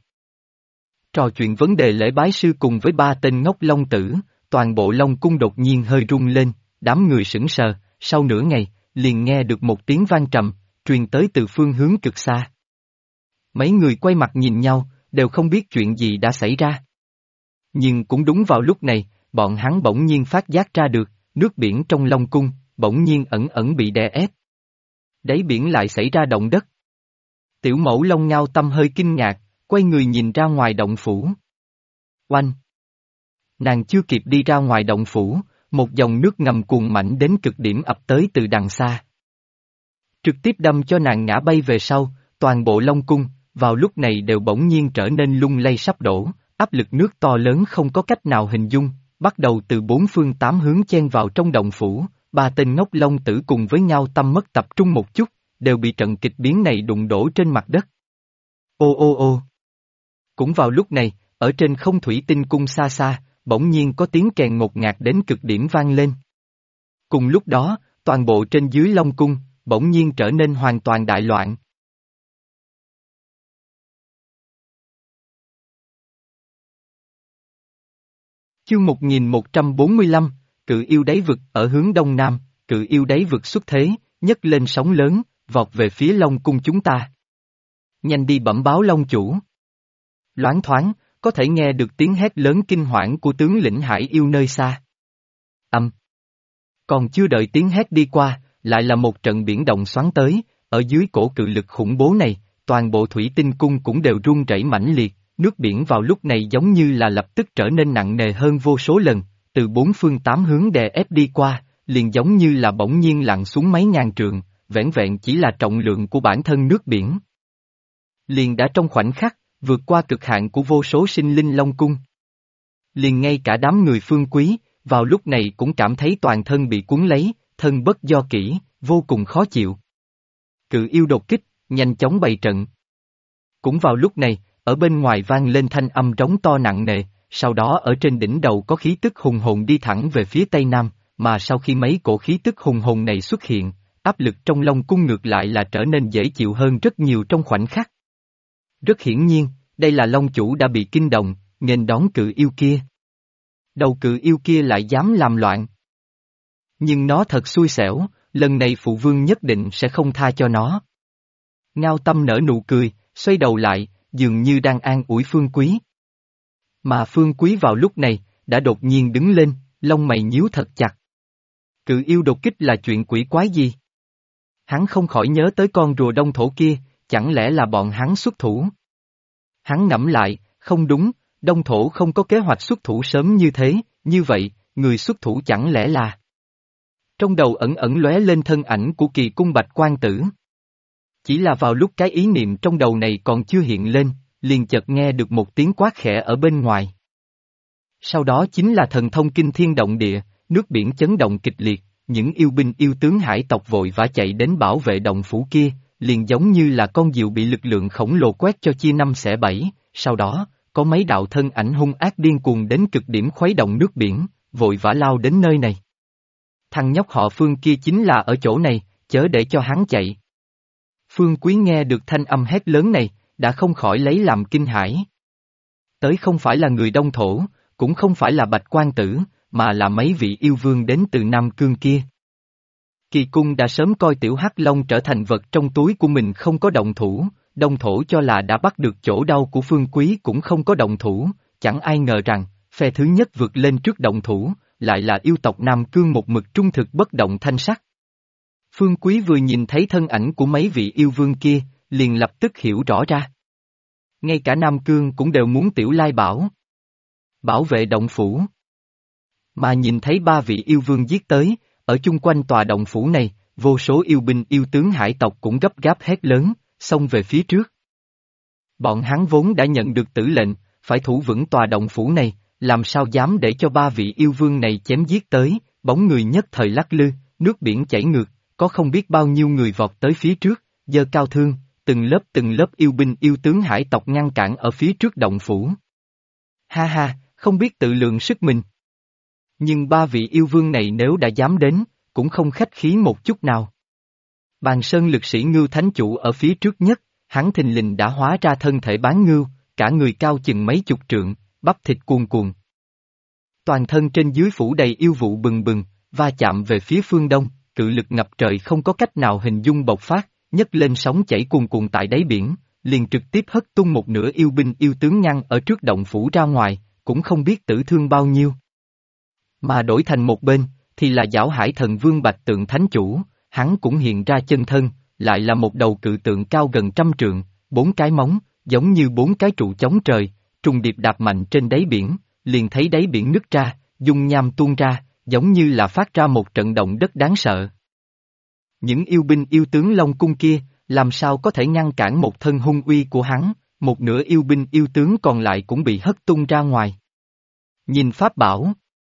Trò chuyện vấn đề lễ bái sư cùng với ba tên ngốc long tử, toàn bộ Long Cung đột nhiên hơi rung lên, đám người sững sờ, sau nửa ngày, liền nghe được một tiếng vang trầm, truyền tới từ phương hướng cực xa. Mấy người quay mặt nhìn nhau, đều không biết chuyện gì đã xảy ra. Nhưng cũng đúng vào lúc này, bọn hắn bỗng nhiên phát giác ra được, nước biển trong Long Cung, bỗng nhiên ẩn ẩn bị đè ép. Đáy biển lại xảy ra động đất. Tiểu mẫu Long Ngao Tâm hơi kinh ngạc, quay người nhìn ra ngoài động phủ. Oanh! Nàng chưa kịp đi ra ngoài động phủ, một dòng nước ngầm cuồn mạnh đến cực điểm ập tới từ đằng xa. Trực tiếp đâm cho nàng ngã bay về sau, toàn bộ Long Cung, vào lúc này đều bỗng nhiên trở nên lung lay sắp đổ, áp lực nước to lớn không có cách nào hình dung, bắt đầu từ bốn phương tám hướng chen vào trong động phủ, ba tên ngốc long tử cùng với nhau tâm mất tập trung một chút, đều bị trận kịch biến này đụng đổ trên mặt đất. Ô ô ô! Cũng vào lúc này, ở trên không thủy tinh cung xa xa, bỗng nhiên có tiếng kèn ngột ngạt đến cực điểm vang lên. Cùng lúc đó, toàn bộ trên dưới Long Cung, bỗng nhiên trở nên hoàn toàn đại loạn. Chương 1145, cự yêu đáy vực ở hướng đông nam, cự yêu đáy vực xuất thế, nhấc lên sóng lớn, vọt về phía Long Cung chúng ta. Nhanh đi bẩm báo Long chủ. Loáng thoáng, có thể nghe được tiếng hét lớn kinh hoảng của tướng lĩnh hải yêu nơi xa. Còn chưa đợi tiếng hét đi qua, lại là một trận biển động xoắn tới, ở dưới cổ cự lực khủng bố này, toàn bộ thủy tinh cung cũng đều rung rẩy mãnh liệt, nước biển vào lúc này giống như là lập tức trở nên nặng nề hơn vô số lần, từ bốn phương tám hướng đè ép đi qua, liền giống như là bỗng nhiên lặn xuống mấy ngàn trượng, vẻn vẹn chỉ là trọng lượng của bản thân nước biển. Liền đã trong khoảnh khắc, vượt qua cực hạn của vô số sinh linh Long Cung. Liền ngay cả đám người Phương Quý, vào lúc này cũng cảm thấy toàn thân bị cuốn lấy, thân bất do kỷ, vô cùng khó chịu. Cự yêu đột kích, nhanh chóng bày trận. Cũng vào lúc này, ở bên ngoài vang lên thanh âm trống to nặng nề, sau đó ở trên đỉnh đầu có khí tức hùng hồn đi thẳng về phía tây nam, mà sau khi mấy cổ khí tức hùng hồn này xuất hiện, áp lực trong Long Cung ngược lại là trở nên dễ chịu hơn rất nhiều trong khoảnh khắc. Rất hiển nhiên, đây là Long chủ đã bị kinh động, nghênh đón cự yêu kia. Đầu cự yêu kia lại dám làm loạn. Nhưng nó thật xui xẻo, lần này phụ vương nhất định sẽ không tha cho nó. Ngao Tâm nở nụ cười, xoay đầu lại, dường như đang an ủi Phương Quý. Mà Phương Quý vào lúc này, đã đột nhiên đứng lên, lông mày nhíu thật chặt. Cự yêu đột kích là chuyện quỷ quái gì? Hắn không khỏi nhớ tới con rùa đông thổ kia, chẳng lẽ là bọn hắn xuất thủ? Hắn ngẫm lại, không đúng, đông thổ không có kế hoạch xuất thủ sớm như thế, như vậy, người xuất thủ chẳng lẽ là... Trong đầu ẩn ẩn lóe lên thân ảnh của Kỳ Cung Bạch Quan Tử. Chỉ là vào lúc cái ý niệm trong đầu này còn chưa hiện lên, liền chợt nghe được một tiếng quát khẽ ở bên ngoài. Sau đó chính là thần thông kinh thiên động địa, nước biển chấn động kịch liệt, những yêu binh yêu tướng hải tộc vội vã chạy đến bảo vệ động phủ kia, liền giống như là con diều bị lực lượng khổng lồ quét cho chia năm xẻ bảy, sau đó, có mấy đạo thân ảnh hung ác điên cuồng đến cực điểm khuấy động nước biển, vội vã lao đến nơi này. Thằng nhóc họ Phương kia chính là ở chỗ này, chớ để cho hắn chạy. Phương Quý nghe được thanh âm hét lớn này, đã không khỏi lấy làm kinh hãi. Tới không phải là người Đông Thổ, cũng không phải là Bạch Quan Tử, mà là mấy vị yêu vương đến từ Nam Cương kia. Kỳ Cung đã sớm coi Tiểu Hắc Long trở thành vật trong túi của mình không có động thủ, Đông Thổ cho là đã bắt được chỗ đau của Phương Quý cũng không có động thủ, chẳng ai ngờ rằng, phe thứ nhất vượt lên trước động thủ, lại là yêu tộc Nam Cương một mực trung thực bất động thanh sắc. Phương Quý vừa nhìn thấy thân ảnh của mấy vị yêu vương kia, liền lập tức hiểu rõ ra. Ngay cả Nam Cương cũng đều muốn Tiểu Lai bảo vệ động phủ. Mà nhìn thấy ba vị yêu vương giết tới, ở chung quanh tòa động phủ này, vô số yêu binh yêu tướng hải tộc cũng gấp gáp hét lớn, xông về phía trước. Bọn hắn vốn đã nhận được tử lệnh, phải thủ vững tòa động phủ này, làm sao dám để cho ba vị yêu vương này chém giết tới, bóng người nhất thời lắc lư, nước biển chảy ngược, có không biết bao nhiêu người vọt tới phía trước, giơ cao thương, từng lớp yêu binh yêu tướng hải tộc ngăn cản ở phía trước động phủ. Ha ha, không biết tự lượng sức mình. Nhưng ba vị yêu vương này nếu đã dám đến, cũng không khách khí một chút nào. Bàn sơn lực sĩ Ngưu Thánh Chủ ở phía trước nhất, hắn thình lình đã hóa ra thân thể bán ngưu, cả người cao chừng mấy chục trượng, bắp thịt cuồn cuộn. Toàn thân trên dưới phủ đầy yêu vụ bừng bừng, va chạm về phía phương đông, cự lực ngập trời không có cách nào hình dung bộc phát, nhấc lên sóng chảy cuồn cuộn tại đáy biển, liền trực tiếp hất tung một nửa yêu binh yêu tướng ngăn ở trước động phủ ra ngoài, cũng không biết tử thương bao nhiêu. Mà đổi thành một bên, thì là Giảo Hải Thần Vương Bạch Tượng Thánh Chủ, hắn cũng hiện ra chân thân, lại là một đầu cự tượng cao gần 100 trượng, 4 cái móng, giống như 4 cái trụ chống trời, trùng điệp đạp mạnh trên đáy biển, liền thấy đáy biển nứt ra, dung nham tuôn ra, giống như là phát ra một trận động đất đáng sợ. Những yêu binh yêu tướng Long Cung kia, làm sao có thể ngăn cản một thân hung uy của hắn, một nửa yêu binh yêu tướng còn lại cũng bị hất tung ra ngoài. Nhìn pháp bảo.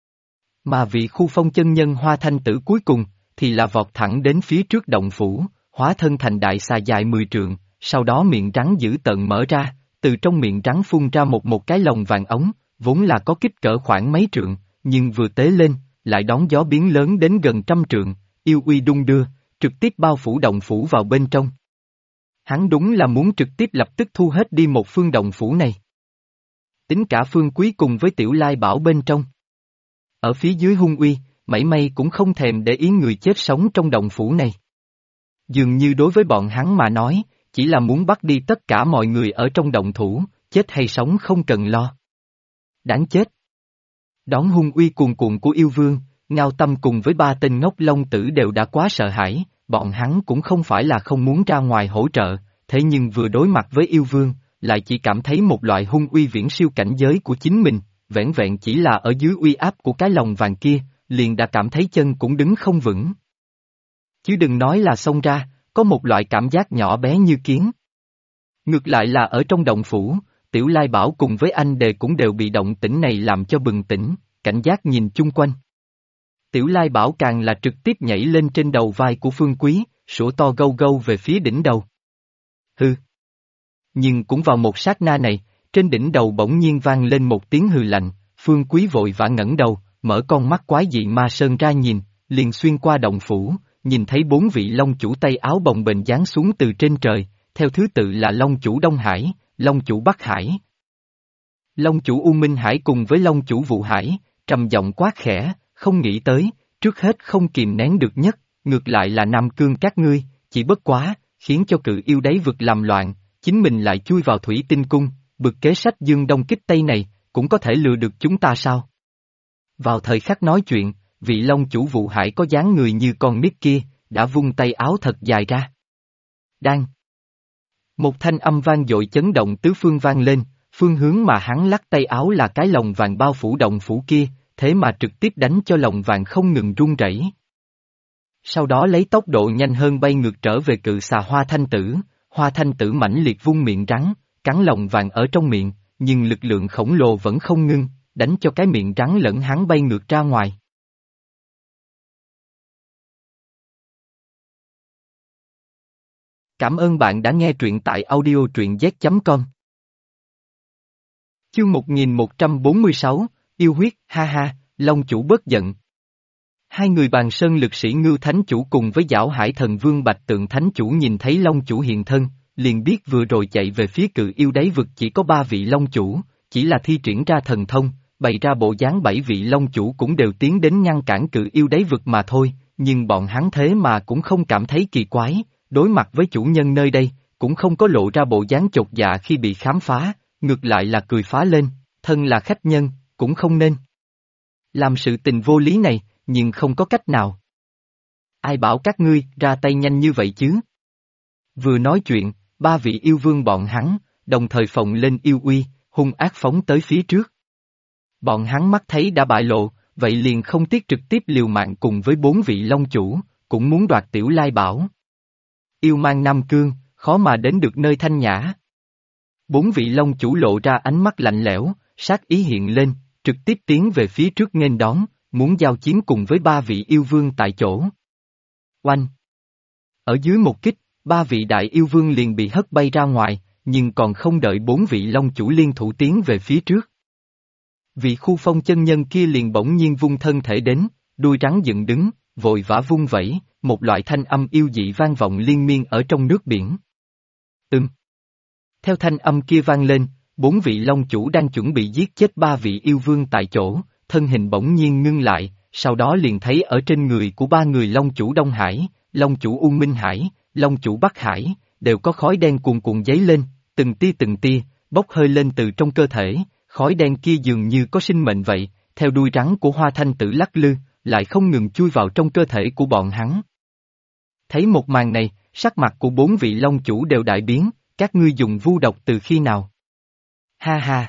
Mà vị khu phong chân nhân Hoa Thanh Tử cuối cùng, thì là vọt thẳng đến phía trước động phủ, hóa thân thành đại xà dài 10 trượng, sau đó miệng rắn dữ tợn mở ra, từ trong miệng rắn phun ra một cái lồng vàng ống, vốn là có kích cỡ khoảng mấy trượng, nhưng vừa tế lên, lại đón gió biến lớn đến gần 100 trượng, yêu uy đung đưa, trực tiếp bao phủ động phủ vào bên trong. Hắn đúng là muốn trực tiếp lập tức thu hết đi một phương động phủ này. Tính cả Phương Quý cùng với Tiểu Lai Bảo bên trong. Ở phía dưới hung uy, mảy may cũng không thèm để ý người chết sống trong động phủ này. Dường như đối với bọn hắn mà nói, chỉ là muốn bắt đi tất cả mọi người ở trong động thủ, chết hay sống không cần lo. Đáng chết. Đón hung uy cuồn cuộn của yêu vương, Ngao Tâm cùng với ba tên ngốc long tử đều đã quá sợ hãi, bọn hắn cũng không phải là không muốn ra ngoài hỗ trợ, thế nhưng vừa đối mặt với yêu vương, lại chỉ cảm thấy một loại hung uy viễn siêu cảnh giới của chính mình, vẻn vẹn chỉ là ở dưới uy áp của cái lồng vàng kia, liền đã cảm thấy chân cũng đứng không vững. Chứ đừng nói là xông ra, có một loại cảm giác nhỏ bé như kiến. Ngược lại là ở trong động phủ, Tiểu Lai Bảo cùng với anh đề cũng đều bị động tĩnh này làm cho bừng tỉnh, cảnh giác nhìn chung quanh. Tiểu Lai Bảo càng là trực tiếp nhảy lên trên đầu vai của Phương Quý, sủa to gâu gâu về phía đỉnh đầu. Hừ. Nhưng cũng vào một sát na này, trên đỉnh đầu bỗng nhiên vang lên một tiếng hừ lạnh, Phương Quý vội vã ngẩng đầu, mở con mắt quái dị ma sơn ra nhìn, liền xuyên qua động phủ, nhìn thấy 4 vị long chủ tay áo bồng bềnh giáng xuống từ trên trời, theo thứ tự là long chủ Đông Hải, long chủ Bắc Hải, long chủ U Minh Hải cùng với long chủ Vụ Hải, trầm giọng quát khẽ, không nghĩ tới, trước hết không kìm nén được nhất, ngược lại là Nam Cương các ngươi, chỉ bất quá, khiến cho cự yêu đáy vực làm loạn, chính mình lại chui vào thủy tinh cung, bực kế sách dương đông kích tây này, cũng có thể lừa được chúng ta sao? Vào thời khắc nói chuyện, vị long chủ Vụ Hải có dáng người như con nít kia, đã vung tay áo thật dài ra. Đang. Một thanh âm vang dội chấn động tứ phương vang lên, phương hướng mà hắn lắc tay áo là cái lồng vàng bao phủ động phủ kia, thế mà trực tiếp đánh cho lồng vàng không ngừng rung rẩy. Sau đó lấy tốc độ nhanh hơn bay ngược trở về cự xà Hoa Thanh Tử mãnh liệt vung miệng rắn, cắn lồng vàng ở trong miệng, nhưng lực lượng khổng lồ vẫn không ngưng, đánh cho cái miệng rắn lẫn hắn bay ngược ra ngoài. Cảm ơn bạn đã nghe truyện tại audio truyện z.com. Chương 1146, yêu huyết, ha ha, Long chủ bớt giận. Hai người Bàn Sơn lực sĩ Ngưu Thánh chủ cùng với Giảo Hải Thần Vương Bạch Tượng Thánh chủ nhìn thấy Long chủ hiện thân, liền biết vừa rồi chạy về phía cự yêu đáy vực chỉ có 3 vị Long chủ, chỉ là thi triển ra thần thông, bày ra bộ dáng 7 vị Long chủ cũng đều tiến đến ngăn cản cự yêu đáy vực mà thôi, nhưng bọn hắn thế mà cũng không cảm thấy kỳ quái, đối mặt với chủ nhân nơi đây, cũng không có lộ ra bộ dáng chột dạ khi bị khám phá, ngược lại là cười phá lên, thân là khách nhân, cũng không nên làm sự tình vô lý này, nhưng không có cách nào. Ai bảo các ngươi ra tay nhanh như vậy chứ? Vừa nói chuyện, 3 vị yêu vương bọn hắn, đồng thời phồng lên yêu uy, hung ác phóng tới phía trước. Bọn hắn mắt thấy đã bại lộ, vậy liền không tiếc trực tiếp liều mạng cùng với 4 vị long chủ, cũng muốn đoạt Tiểu Lai Bảo. Yêu mang Nam Cương, khó mà đến được nơi thanh nhã. 4 vị long chủ lộ ra ánh mắt lạnh lẽo, sát ý hiện lên, trực tiếp tiến về phía trước nghênh đón, muốn giao chiến cùng với 3 vị yêu vương tại chỗ. Oanh! Ở dưới một kích, 3 vị đại yêu vương liền bị hất bay ra ngoài, nhưng còn không đợi 4 vị long chủ liên thủ tiến về phía trước. Vị khu phong chân nhân kia liền bỗng nhiên vung thân thể đến, đuôi rắn dựng đứng, vội vã vung vẩy, một loại thanh âm yêu dị vang vọng liên miên ở trong nước biển. Theo thanh âm kia vang lên, 4 vị long chủ đang chuẩn bị giết chết 3 vị yêu vương tại chỗ, thân hình bỗng nhiên ngưng lại, sau đó liền thấy ở trên người của 3 người long chủ Đông Hải, long chủ U Minh Hải, long chủ Bắc Hải, đều có khói đen cuồn cuộn dấy lên, từng tia, bốc hơi lên từ trong cơ thể, khói đen kia dường như có sinh mệnh vậy, theo đuôi rắn của Hoa Thanh Tử lắc lư, lại không ngừng chui vào trong cơ thể của bọn hắn. Thấy một màn này, sắc mặt của 4 vị long chủ đều đại biến, các ngươi dùng vu độc từ khi nào? Ha ha!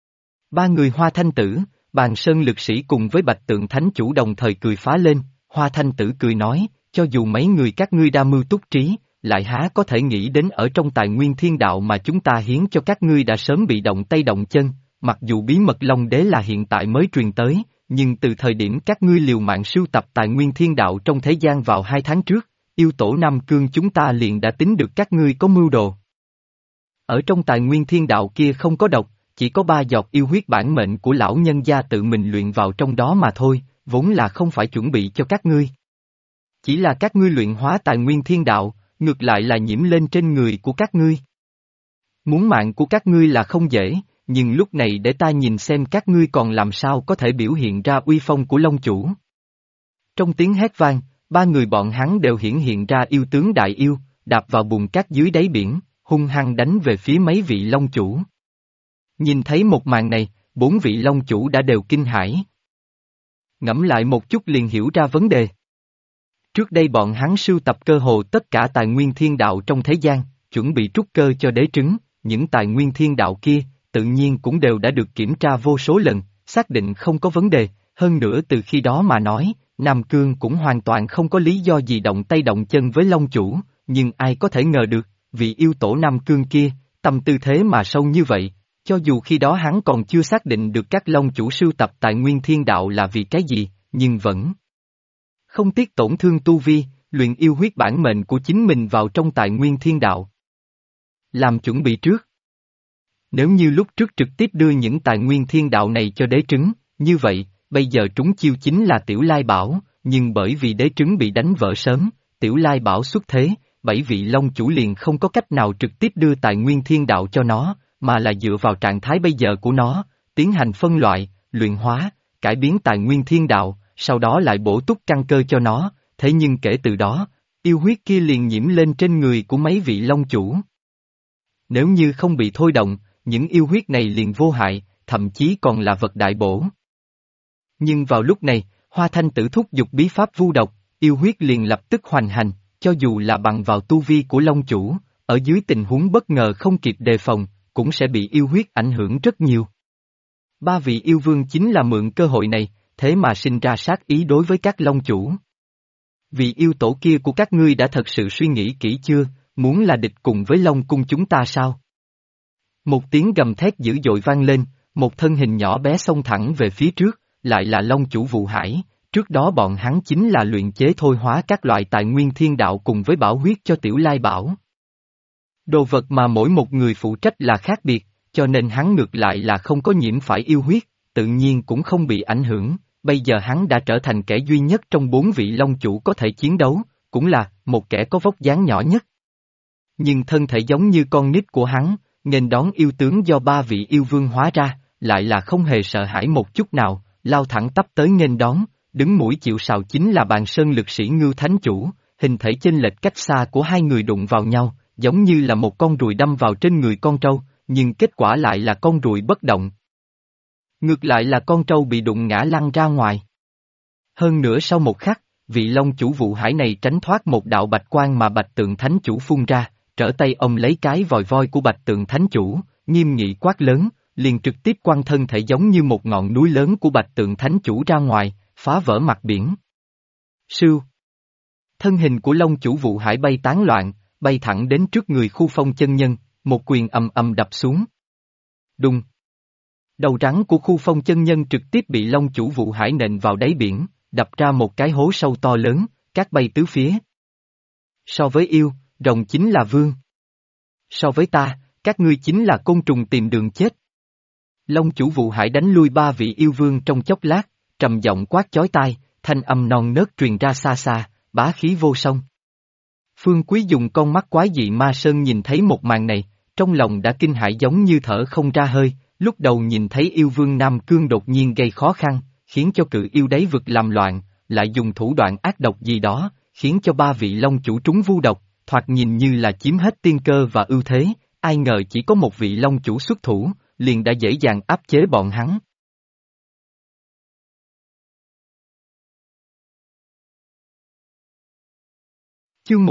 3 người Hoa Thanh Tử, Bàn Sơn lực sĩ cùng với Bạch Tượng Thánh chủ đồng thời cười phá lên, Hoa Thanh Tử cười nói, cho dù mấy người các ngươi đa mưu túc trí, lại há có thể nghĩ đến ở trong tài nguyên thiên đạo mà chúng ta hiến cho các ngươi đã sớm bị động tay động chân, mặc dù bí mật Long Đế là hiện tại mới truyền tới, nhưng từ thời điểm các ngươi liều mạng sưu tập tài nguyên thiên đạo trong thế gian vào 2 tháng trước, yêu tổ Nam Cương chúng ta liền đã tính được các ngươi có mưu đồ. Ở trong tài nguyên thiên đạo kia không có độc, chỉ có 3 giọt yêu huyết bản mệnh của lão nhân gia tự mình luyện vào trong đó mà thôi, vốn là không phải chuẩn bị cho các ngươi. Chỉ là các ngươi luyện hóa tài nguyên thiên đạo, ngược lại là nhiễm lên trên người của các ngươi. Muốn mạng của các ngươi là không dễ, nhưng lúc này để ta nhìn xem các ngươi còn làm sao có thể biểu hiện ra uy phong của Long chủ. Trong tiếng hét vang, 3 người bọn hắn đều hiện ra yêu tướng đại yêu, đạp vào bùn cát dưới đáy biển, hung hăng đánh về phía mấy vị Long chủ. Nhìn thấy một màn này, 4 vị Long chủ đã đều kinh hãi. Ngẫm lại một chút liền hiểu ra vấn đề. Trước đây bọn hắn sưu tập cơ hồ tất cả tài nguyên thiên đạo trong thế gian, chuẩn bị trút cơ cho đế trứng, những tài nguyên thiên đạo kia, tự nhiên cũng đều đã được kiểm tra vô số lần, xác định không có vấn đề, hơn nữa từ khi đó mà nói, Nam Cương cũng hoàn toàn không có lý do gì động tay động chân với Long chủ, nhưng ai có thể ngờ được, vị yêu tổ Nam Cương kia, tâm tư thế mà sâu như vậy, cho dù khi đó hắn còn chưa xác định được các Long chủ sưu tập tài nguyên thiên đạo là vì cái gì, nhưng vẫn không tiếc tổn thương tu vi, luyện yêu huyết bản mệnh của chính mình vào trong tài nguyên thiên đạo. Làm chuẩn bị trước. Nếu như lúc trước trực tiếp đưa những tài nguyên thiên đạo này cho đế trứng, như vậy, bây giờ trúng chiêu chính là Tiểu Lai Bảo, nhưng bởi vì đế trứng bị đánh vỡ sớm, Tiểu Lai Bảo xuất thế, 7 vị Long chủ liền không có cách nào trực tiếp đưa tài nguyên thiên đạo cho nó, mà là dựa vào trạng thái bây giờ của nó, tiến hành phân loại, luyện hóa, cải biến tài nguyên thiên đạo, sau đó lại bổ túc căn cơ cho nó, thế nhưng kể từ đó, yêu huyết kia liền nhiễm lên trên người của mấy vị Long chủ. Nếu như không bị thôi động, những yêu huyết này liền vô hại, thậm chí còn là vật đại bổ. Nhưng vào lúc này, Hoa Thanh Tử thúc giục bí pháp vu độc, yêu huyết liền lập tức hoành hành, cho dù là bằng vào tu vi của Long chủ, ở dưới tình huống bất ngờ không kịp đề phòng, cũng sẽ bị yêu huyết ảnh hưởng rất nhiều. 3 vị yêu vương chính là mượn cơ hội này, thế mà sinh ra sát ý đối với các Long chủ. Vị yêu tổ kia của các ngươi đã thật sự suy nghĩ kỹ chưa, muốn là địch cùng với Long cung chúng ta sao? Một tiếng gầm thét dữ dội vang lên, một thân hình nhỏ bé xông thẳng về phía trước, lại là Long Chủ Vụ Hải, trước đó bọn hắn chính là luyện chế thôi hóa các loại tài nguyên thiên đạo cùng với bảo huyết cho Tiểu Lai Bảo. Đồ vật mà mỗi một người phụ trách là khác biệt, cho nên hắn ngược lại là không có nhiễm phải yêu huyết, tự nhiên cũng không bị ảnh hưởng, bây giờ hắn đã trở thành kẻ duy nhất trong 4 vị Long Chủ có thể chiến đấu, cũng là một kẻ có vóc dáng nhỏ nhất. Nhưng thân thể giống như con nít của hắn, nghênh đón yêu tướng do 3 vị yêu vương hóa ra, lại là không hề sợ hãi một chút nào, lao thẳng tắp tới nghênh đón, đứng mũi chịu sào chính là Bàn Sơn lực sĩ Ngưu Thánh Chủ, hình thể chênh lệch cách xa của hai người đụng vào nhau, giống như là một con ruồi đâm vào trên người con trâu, nhưng kết quả lại là con ruồi bất động. Ngược lại là con trâu bị đụng ngã lăn ra ngoài. Hơn nữa sau một khắc, vị Long Chủ Vụ Hải này tránh thoát một đạo bạch quang mà Bạch Tượng Thánh Chủ phun ra, trở tay ông lấy cái vòi voi của Bạch Tượng Thánh Chủ, nghiêm nghị quát lớn, liền trực tiếp quăng thân thể giống như một ngọn núi lớn của Bạch Tượng Thánh Chủ ra ngoài, phá vỡ mặt biển. Sưu. Thân hình của Long Chủ Vụ Hải bay tán loạn, bay thẳng đến trước người Khu Phong chân nhân, một quyền ầm ầm đập xuống. Đùng. Đầu rắn của Khu Phong chân nhân trực tiếp bị Long Chủ Vụ Hải nện vào đáy biển, đập ra một cái hố sâu to lớn, cát bay tứ phía. So với yêu, rồng chính là vương. So với ta, các ngươi chính là côn trùng tìm đường chết. Long Chủ Vụ Hải đánh lui 3 vị yêu vương trong chốc lát, trầm giọng quát chói tai, thanh âm non nớt truyền ra xa xa, bá khí vô song. Phương Quý dùng con mắt quái dị ma sơn nhìn thấy một màn này, trong lòng đã kinh hãi giống như thở không ra hơi, lúc đầu nhìn thấy yêu vương Nam Cương đột nhiên gây khó khăn, khiến cho cự yêu đáy vực làm loạn, lại dùng thủ đoạn ác độc gì đó, khiến cho 3 vị Long Chủ trúng vu độc, thoạt nhìn như là chiếm hết tiên cơ và ưu thế, ai ngờ chỉ có một vị Long Chủ xuất thủ, liền đã dễ dàng áp chế bọn hắn. Chương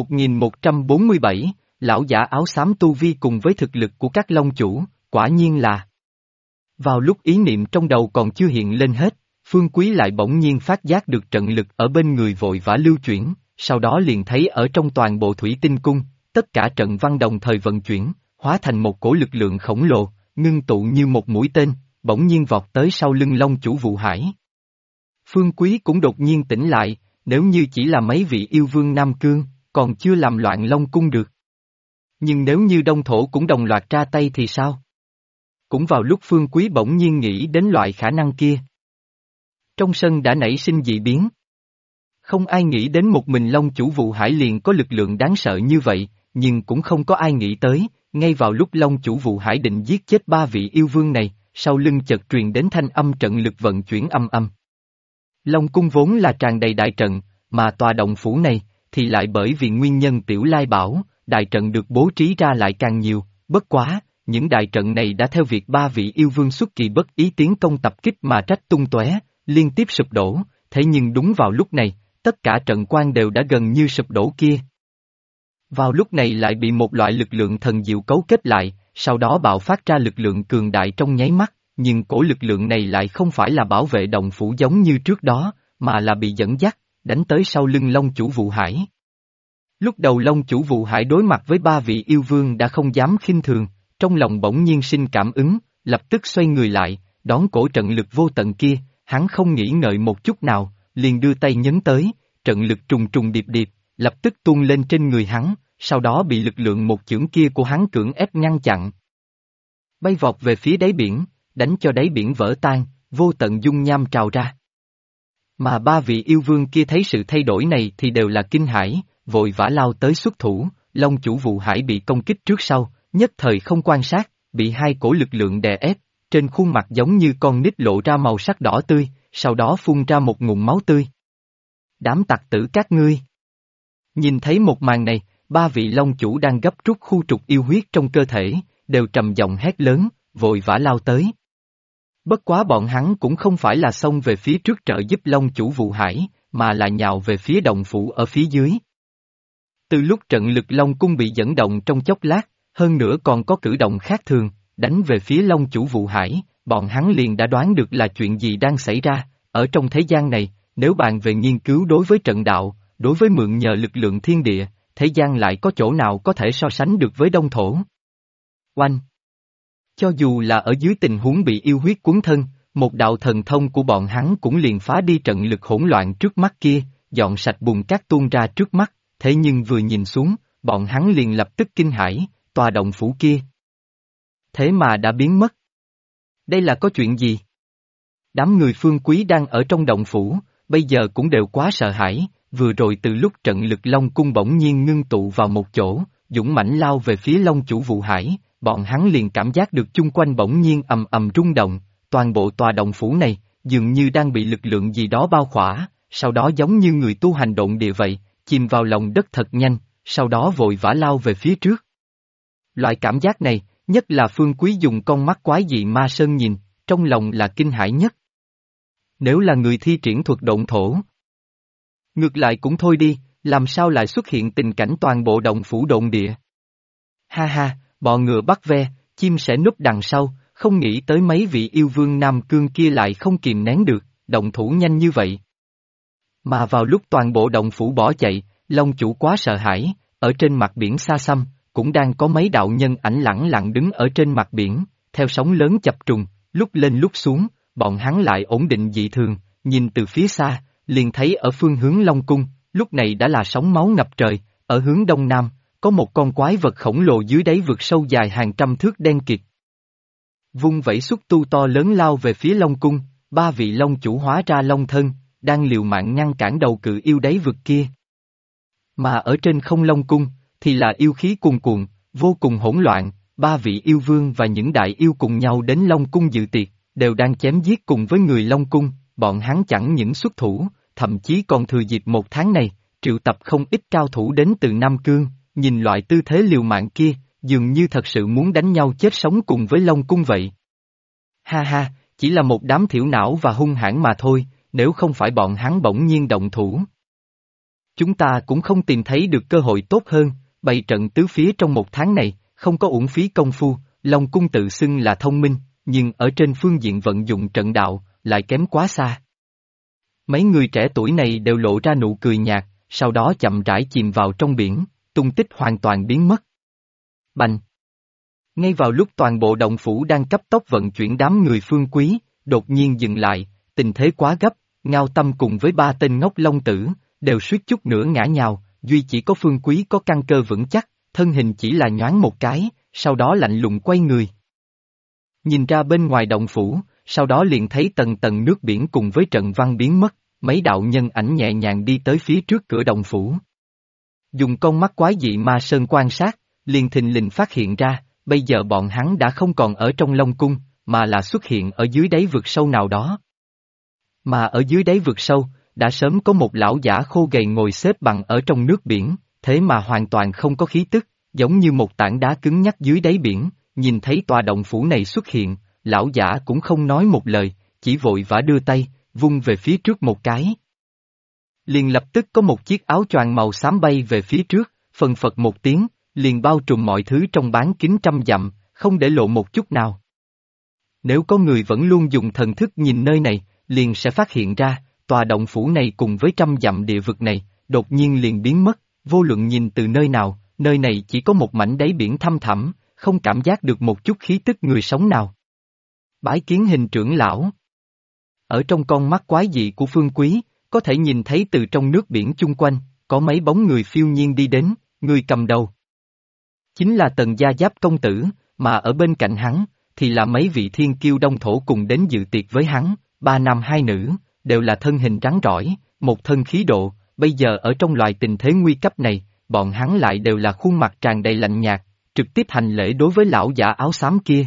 1147, lão giả áo xám tu vi cùng với thực lực của các Long Chủ, quả nhiên là. Vào lúc ý niệm trong đầu còn chưa hiện lên hết, Phương Quý lại bỗng nhiên phát giác được trận lực ở bên người vội vã lưu chuyển, sau đó liền thấy ở trong toàn bộ thủy tinh cung, tất cả trận văn đồng thời vận chuyển, hóa thành một cổ lực lượng khổng lồ, ngưng tụ như một mũi tên, bỗng nhiên vọt tới sau lưng Long Chủ Vụ Hải. Phương Quý cũng đột nhiên tỉnh lại, nếu như chỉ là mấy vị yêu vương Nam Cương, còn chưa làm loạn Long Cung được. Nhưng nếu như Đông Thổ cũng đồng loạt ra tay thì sao? Cũng vào lúc Phương Quý bỗng nhiên nghĩ đến loại khả năng kia. Trong sân đã nảy sinh dị biến. Không ai nghĩ đến một mình Long Chủ Vụ Hải liền có lực lượng đáng sợ như vậy, nhưng cũng không có ai nghĩ tới, ngay vào lúc Long Chủ Vụ Hải định giết chết 3 vị yêu vương này, sau lưng chợt truyền đến thanh âm trận lực vận chuyển âm âm. Long Cung vốn là tràn đầy đại trận, mà tòa động phủ này, thì lại bởi vì nguyên nhân Tiểu Lai Bảo, đại trận được bố trí ra lại càng nhiều, bất quá, những đại trận này đã theo việc 3 vị yêu vương xuất kỳ bất ý tiến công tập kích mà trách tung tóe, liên tiếp sụp đổ, thế nhưng đúng vào lúc này, tất cả trận quan đều đã gần như sụp đổ kia. Vào lúc này lại bị một loại lực lượng thần diệu cấu kết lại, sau đó bạo phát ra lực lượng cường đại trong nháy mắt, nhưng cổ lực lượng này lại không phải là bảo vệ động phủ giống như trước đó, mà là bị dẫn dắt, đánh tới sau lưng Long Chủ Vụ Hải. Lúc đầu Long Chủ Vụ Hải đối mặt với 3 vị yêu vương đã không dám khinh thường, trong lòng bỗng nhiên sinh cảm ứng, lập tức xoay người lại, đón cổ trận lực vô tận kia, hắn không nghĩ ngợi một chút nào, liền đưa tay nhấn tới, trận lực trùng trùng điệp điệp, lập tức tuôn lên trên người hắn, sau đó bị lực lượng một chưởng kia của hắn cưỡng ép ngăn chặn. Bay vọt về phía đáy biển, đánh cho đáy biển vỡ tan, vô tận dung nham trào ra. Mà 3 vị yêu vương kia thấy sự thay đổi này thì đều là kinh hãi, vội vã lao tới xuất thủ, Long Chủ Vụ Hải bị công kích trước sau, nhất thời không quan sát, bị 2 cổ lực lượng đè ép, trên khuôn mặt giống như con nít lộ ra màu sắc đỏ tươi, sau đó phun ra một ngụm máu tươi. Đám tặc tử các ngươi! Nhìn thấy một màn này, 3 vị Long Chủ đang gấp rút khu trục yêu huyết trong cơ thể, đều trầm giọng hét lớn, vội vã lao tới. Bất quá bọn hắn cũng không phải là xông về phía trước trợ giúp Long Chủ Vụ Hải, mà là nhào về phía động phủ ở phía dưới. Từ lúc trận lực Long Cung bị dẫn động trong chốc lát, hơn nữa còn có cử động khác thường, đánh về phía Long Chủ Vụ Hải, bọn hắn liền đã đoán được là chuyện gì đang xảy ra, ở trong thế gian này, nếu bàn về nghiên cứu đối với trận đạo, đối với mượn nhờ lực lượng thiên địa, thế gian lại có chỗ nào có thể so sánh được với Đông Thổ. Oanh! Cho dù là ở dưới tình huống bị yêu huyết cuốn thân, một đạo thần thông của bọn hắn cũng liền phá đi trận lực hỗn loạn trước mắt kia, dọn sạch bùn cát tuôn ra trước mắt, thế nhưng vừa nhìn xuống, bọn hắn liền lập tức kinh hãi, tòa động phủ kia. Thế mà đã biến mất. Đây là có chuyện gì? Đám người Phương Quý đang ở trong động phủ, bây giờ cũng đều quá sợ hãi, vừa rồi từ lúc trận lực Long Cung bỗng nhiên ngưng tụ vào một chỗ, dũng mãnh lao về phía Long Chủ Vụ Hải, bọn hắn liền cảm giác được chung quanh bỗng nhiên ầm ầm rung động, toàn bộ tòa động phủ này, dường như đang bị lực lượng gì đó bao khỏa, sau đó giống như người tu hành độn địa vậy, chìm vào lòng đất thật nhanh, sau đó vội vã lao về phía trước. Loại cảm giác này, nhất là Phương Quý dùng con mắt quái dị ma sơn nhìn, trong lòng là kinh hãi nhất. Nếu là người thi triển thuật độn thổ, ngược lại cũng thôi đi, làm sao lại xuất hiện tình cảnh toàn bộ động phủ độn địa. Ha ha, bọ ngựa bắt ve, chim sẻ núp đằng sau, không nghĩ tới mấy vị yêu vương Nam Cương kia lại không kìm nén được, động thủ nhanh như vậy. Mà vào lúc toàn bộ động phủ bỏ chạy, Long Chủ quá sợ hãi, ở trên mặt biển xa xăm, cũng đang có mấy đạo nhân ảnh lẳng lặng đứng ở trên mặt biển, theo sóng lớn chập trùng, lúc lên lúc xuống, bọn hắn lại ổn định dị thường, nhìn từ phía xa, liền thấy ở phương hướng Long Cung, lúc này đã là sóng máu ngập trời, ở hướng đông nam, có một con quái vật khổng lồ dưới đáy vực sâu dài hàng trăm thước đen kịt. Vung vẩy xúc tu to lớn lao về phía Long Cung, ba vị Long Chủ hóa ra Long Thân, đang liều mạng ngăn cản đầu cự yêu đáy vực kia. Mà ở trên không Long Cung, thì là yêu khí cuồn cuộn, vô cùng hỗn loạn, ba vị yêu vương và những đại yêu cùng nhau đến Long Cung dự tiệc, đều đang chém giết cùng với người Long Cung, bọn hắn chẳng những xuất thủ, thậm chí còn thừa dịp một tháng này, triệu tập không ít cao thủ đến từ Nam Cương, nhìn loại tư thế liều mạng kia, dường như thật sự muốn đánh nhau chết sống cùng với Long Cung vậy. Ha ha, chỉ là một đám thiểu não và hung hãn mà thôi, nếu không phải bọn hắn bỗng nhiên động thủ. Chúng ta cũng không tìm thấy được cơ hội tốt hơn, bày trận tứ phía trong một tháng này, không có uổng phí công phu, Long Cung tự xưng là thông minh, nhưng ở trên phương diện vận dụng trận đạo, lại kém quá xa. Mấy người trẻ tuổi này đều lộ ra nụ cười nhạt, sau đó chậm rãi chìm vào trong biển, tung tích hoàn toàn biến mất. Bành! Ngay vào lúc toàn bộ động phủ đang cấp tốc vận chuyển đám người Phương Quý, đột nhiên dừng lại, tình thế quá gấp, Ngao Tâm cùng với ba tên ngốc long tử, đều suýt chút nữa ngã nhào, duy chỉ có Phương Quý có căn cơ vững chắc, thân hình chỉ là nhoáng một cái, sau đó lạnh lùng quay người. Nhìn ra bên ngoài động phủ, sau đó liền thấy tầng tầng nước biển cùng với trận văn biến mất, mấy đạo nhân ảnh nhẹ nhàng đi tới phía trước cửa động phủ. Dùng con mắt quái dị ma sơn quan sát, liền thình lình phát hiện ra, bây giờ bọn hắn đã không còn ở trong Long Cung, mà là xuất hiện ở dưới đáy vực sâu nào đó. Mà ở dưới đáy vực sâu, đã sớm có một lão giả khô gầy ngồi xếp bằng ở trong nước biển, thế mà hoàn toàn không có khí tức, giống như một tảng đá cứng nhắc dưới đáy biển, nhìn thấy tòa động phủ này xuất hiện, lão giả cũng không nói một lời, chỉ vội vã đưa tay, vung về phía trước một cái. Liền lập tức có một chiếc áo choàng màu xám bay về phía trước, phần phật một tiếng, liền bao trùm mọi thứ trong bán kính trăm dặm, không để lộ một chút nào. Nếu có người vẫn luôn dùng thần thức nhìn nơi này, liền sẽ phát hiện ra, tòa động phủ này cùng với trăm dặm địa vực này, đột nhiên liền biến mất, vô luận nhìn từ nơi nào, nơi này chỉ có một mảnh đáy biển thăm thẳm, không cảm giác được một chút khí tức người sống nào. Bái kiến Hình trưởng lão. Ở trong con mắt quái dị của Phương Quý, có thể nhìn thấy từ trong nước biển chung quanh, có mấy bóng người phiêu nhiên đi đến, người cầm đầu. Chính là Tần Gia Giáp công tử, mà ở bên cạnh hắn, thì là mấy vị thiên kiêu đông thổ cùng đến dự tiệc với hắn, ba nam hai nữ, đều là thân hình rắn rỏi, một thân khí độ, bây giờ ở trong loại tình thế nguy cấp này, bọn hắn lại đều là khuôn mặt tràn đầy lạnh nhạt, trực tiếp hành lễ đối với lão giả áo xám kia.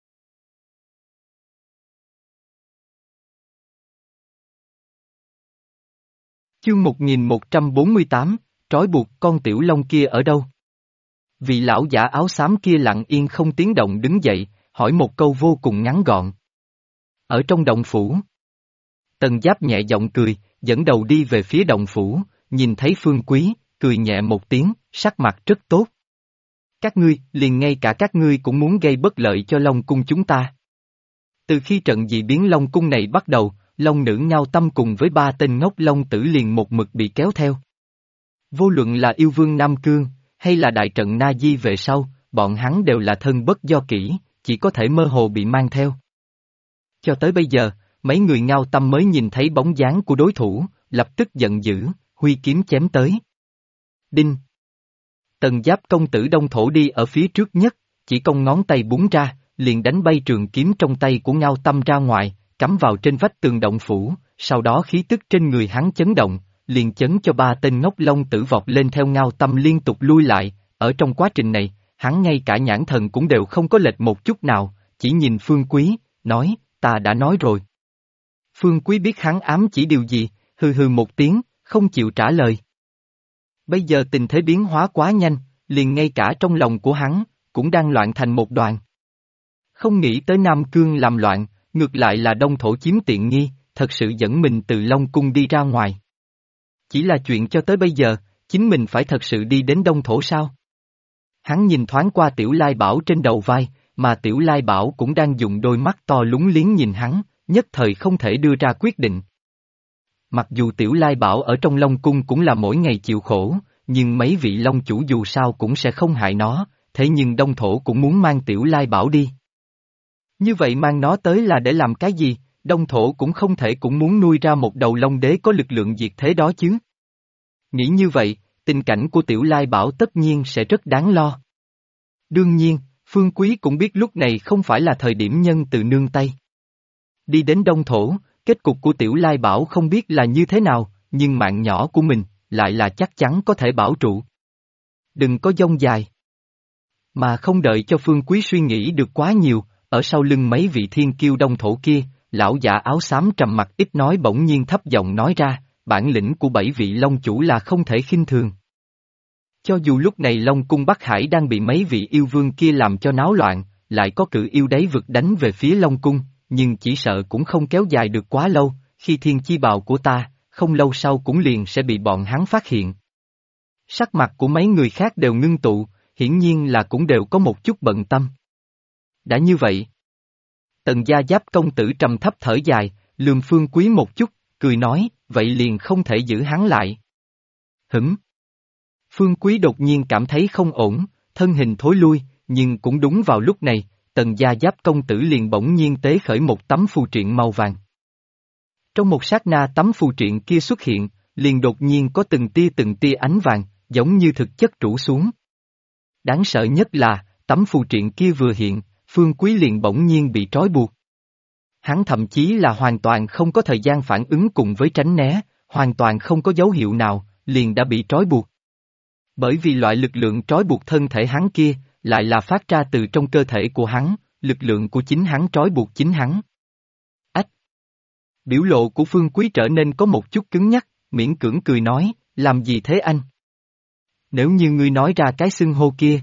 Chương 1148, trói buộc con tiểu long kia ở đâu? Vị lão giả áo xám kia lặng yên không tiếng động đứng dậy, hỏi một câu vô cùng ngắn gọn. Ở trong động phủ. Tần Giáp nhẹ giọng cười, dẫn đầu đi về phía động phủ, nhìn thấy Phương Quý, cười nhẹ một tiếng, sắc mặt rất tốt. Các ngươi, liền ngay cả các ngươi cũng muốn gây bất lợi cho Long Cung chúng ta. Từ khi trận dị biến Long Cung này bắt đầu, Long nữ Ngao Tâm cùng với ba tên ngốc Long tử liền một mực bị kéo theo. Vô luận là yêu vương Nam Cương, hay là đại trận Na Di về sau, bọn hắn đều là thân bất do kỹ, chỉ có thể mơ hồ bị mang theo. Cho tới bây giờ, mấy người Ngao Tâm mới nhìn thấy bóng dáng của đối thủ, lập tức giận dữ, huy kiếm chém tới. Đinh! Tần Giáp công tử Đông Thổ đi ở phía trước nhất, chỉ cong ngón tay búng ra, liền đánh bay trường kiếm trong tay của Ngao Tâm ra ngoài, cắm vào trên vách tường động phủ, sau đó khí tức trên người hắn chấn động, liền chấn cho ba tên ngốc long tử vọt lên theo Ngao Tâm liên tục lui lại, ở trong quá trình này, hắn ngay cả nhãn thần cũng đều không có lệch một chút nào, chỉ nhìn Phương Quý, nói, ta đã nói rồi. Phương Quý biết hắn ám chỉ điều gì, hừ hừ một tiếng, không chịu trả lời. Bây giờ tình thế biến hóa quá nhanh, liền ngay cả trong lòng của hắn, cũng đang loạn thành một đoàn. Không nghĩ tới Nam Cương làm loạn, ngược lại là Đông Thổ chiếm tiện nghi, thật sự dẫn mình từ Long Cung đi ra ngoài. Chỉ là chuyện cho tới bây giờ, chính mình phải thật sự đi đến Đông Thổ sao? Hắn nhìn thoáng qua Tiểu Lai Bảo trên đầu vai, mà Tiểu Lai Bảo cũng đang dùng đôi mắt to lúng liếng nhìn hắn, nhất thời không thể đưa ra quyết định. Mặc dù Tiểu Lai Bảo ở trong Long Cung cũng là mỗi ngày chịu khổ, nhưng mấy vị Long chủ dù sao cũng sẽ không hại nó, thế nhưng Đông Thổ cũng muốn mang Tiểu Lai Bảo đi. Như vậy mang nó tới là để làm cái gì, Đông Thổ cũng không thể cũng muốn nuôi ra một đầu Long đế có lực lượng diệt thế đó chứ. Nghĩ như vậy, tình cảnh của Tiểu Lai Bảo tất nhiên sẽ rất đáng lo. Đương nhiên, Phương Quý cũng biết lúc này không phải là thời điểm nhân từ nương tay. Đi đến Đông Thổ, kết cục của Tiểu Lai Bảo không biết là như thế nào, nhưng mạng nhỏ của mình, lại là chắc chắn có thể bảo trụ. Đừng có dông dài. Mà không đợi cho Phương Quý suy nghĩ được quá nhiều, ở sau lưng mấy vị thiên kiêu Đông Thổ kia, lão giả áo xám trầm mặc ít nói bỗng nhiên thấp giọng nói ra, bản lĩnh của 7 vị Long chủ là không thể khinh thường. Cho dù lúc này Long cung Bắc Hải đang bị mấy vị yêu vương kia làm cho náo loạn, lại có cự yêu đáy vực đánh về phía Long cung, nhưng chỉ sợ cũng không kéo dài được quá lâu, khi thiên chi bào của ta, không lâu sau cũng liền sẽ bị bọn hắn phát hiện. Sắc mặt của mấy người khác đều ngưng tụ, hiển nhiên là cũng đều có một chút bận tâm. Đã như vậy, Tần Gia Giáp công tử trầm thấp thở dài, lườm Phương Quý một chút, cười nói, vậy liền không thể giữ hắn lại. Hửm. Phương Quý đột nhiên cảm thấy không ổn, thân hình thối lui, nhưng cũng đúng vào lúc này, Tần Gia Giáp công tử liền bỗng nhiên tế khởi một tấm phù triện màu vàng. Trong một sát na tấm phù triện kia xuất hiện, liền đột nhiên có từng tia ánh vàng, giống như thực chất rủ xuống. Đáng sợ nhất là, tấm phù triện kia vừa hiện, Phương Quý liền bỗng nhiên bị trói buộc. Hắn thậm chí là hoàn toàn không có thời gian phản ứng cùng với tránh né, hoàn toàn không có dấu hiệu nào, liền đã bị trói buộc. Bởi vì loại lực lượng trói buộc thân thể hắn kia, lại là phát ra từ trong cơ thể của hắn, lực lượng của chính hắn trói buộc chính hắn. Ách! Biểu lộ của Phương Quý trở nên có một chút cứng nhắc, miễn cưỡng cười nói, làm gì thế anh? Nếu như ngươi nói ra cái xưng hô kia,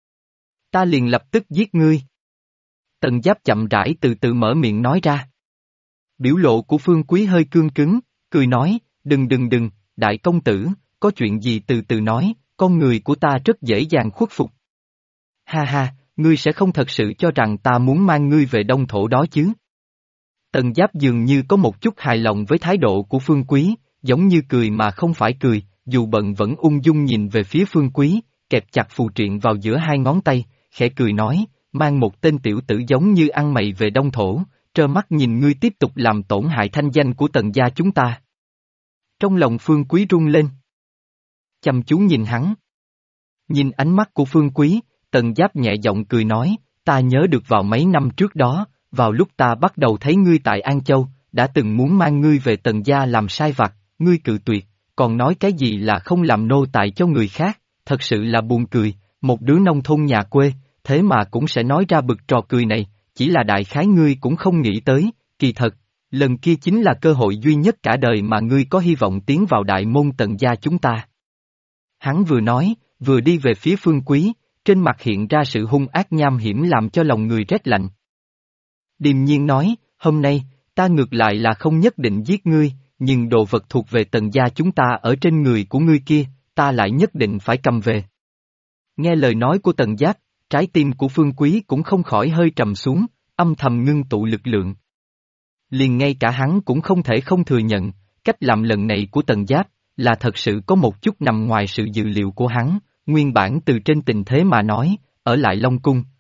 ta liền lập tức giết ngươi. Tần Giáp chậm rãi từ từ mở miệng nói ra. Biểu lộ của Phương Quý hơi cương cứng, cười nói, đừng, đại công tử, có chuyện gì từ từ nói, con người của ta rất dễ dàng khuất phục. Ha ha, ngươi sẽ không thật sự cho rằng ta muốn mang ngươi về Đông Thổ đó chứ. Tần Giáp dường như có một chút hài lòng với thái độ của Phương Quý, giống như cười mà không phải cười, dù bận vẫn ung dung nhìn về phía Phương Quý, kẹp chặt phù triện vào giữa hai ngón tay, khẽ cười nói, mang một tên tiểu tử giống như ăn mày về Đông Thổ, trơ mắt nhìn ngươi tiếp tục làm tổn hại thanh danh của Tần gia chúng ta. Trong lòng Phương Quý run lên. Chăm chú nhìn hắn. Nhìn ánh mắt của Phương Quý, Tần Giáp nhẹ giọng cười nói, ta nhớ được vào mấy năm trước đó, vào lúc ta bắt đầu thấy ngươi tại An Châu, đã từng muốn mang ngươi về Tần gia làm sai vặt, ngươi cự tuyệt, còn nói cái gì là không làm nô tài cho người khác, thật sự là buồn cười, một đứa nông thôn nhà quê, thế mà cũng sẽ nói ra bực trò cười này, chỉ là đại khái ngươi cũng không nghĩ tới, kỳ thật, lần kia chính là cơ hội duy nhất cả đời mà ngươi có hy vọng tiến vào đại môn Tần gia chúng ta. Hắn vừa nói, vừa đi về phía Phương Quý, trên mặt hiện ra sự hung ác nham hiểm làm cho lòng người rét lạnh. Điềm nhiên nói, hôm nay, ta ngược lại là không nhất định giết ngươi, nhưng đồ vật thuộc về Tần gia chúng ta ở trên người của ngươi kia, ta lại nhất định phải cầm về. Nghe lời nói của Tần Giáp, trái tim của Phương Quý cũng không khỏi hơi trầm xuống, âm thầm ngưng tụ lực lượng. Liền ngay cả hắn cũng không thể không thừa nhận, cách làm lần này của Tần Giáp, là thật sự có một chút nằm ngoài sự dự liệu của hắn, nguyên bản từ trên tình thế mà nói, ở lại Long Cung,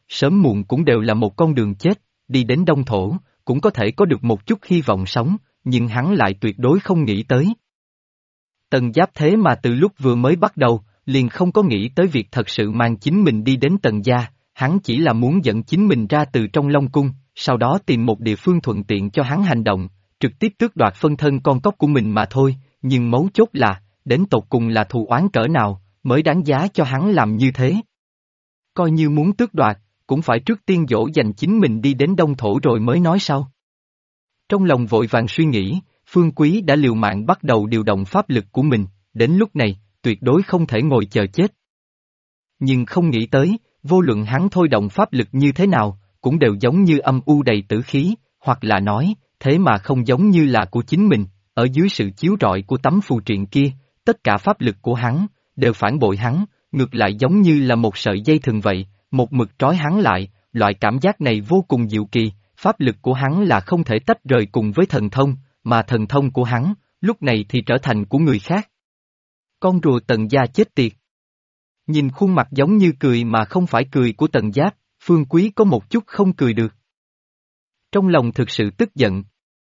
sớm muộn cũng đều là một con đường chết, đi đến Đông Thổ, cũng có thể có được một chút hy vọng sống, nhưng hắn lại tuyệt đối không nghĩ tới. Tần Giáp thế mà từ lúc vừa mới bắt đầu, liền không có nghĩ tới việc thật sự mang chính mình đi đến Tần gia, hắn chỉ là muốn dẫn chính mình ra từ trong Long Cung, sau đó tìm một địa phương thuận tiện cho hắn hành động, trực tiếp tước đoạt phân thân con cóc của mình mà thôi, nhưng mấu chốt là, đến tột cùng là thù oán cỡ nào, mới đáng giá cho hắn làm như thế. Coi như muốn tước đoạt, cũng phải trước tiên dỗ dành chính mình đi đến Đông Thổ rồi mới nói sau. Trong lòng vội vàng suy nghĩ, Phương Quý đã liều mạng bắt đầu điều động pháp lực của mình, đến lúc này, tuyệt đối không thể ngồi chờ chết. Nhưng không nghĩ tới, vô luận hắn thôi động pháp lực như thế nào, cũng đều giống như âm u đầy tử khí, hoặc là nói, thế mà không giống như là của chính mình, ở dưới sự chiếu rọi của tấm phù triện kia, tất cả pháp lực của hắn, đều phản bội hắn, ngược lại giống như là một sợi dây thừng vậy, một mực trói hắn lại, loại cảm giác này vô cùng diệu kỳ, pháp lực của hắn là không thể tách rời cùng với thần thông, mà thần thông của hắn, lúc này thì trở thành của người khác. Con rùa Tần gia chết tiệt. Nhìn khuôn mặt giống như cười mà không phải cười của Tần Giáp, Phương Quý có một chút không cười được. Trong lòng thực sự tức giận.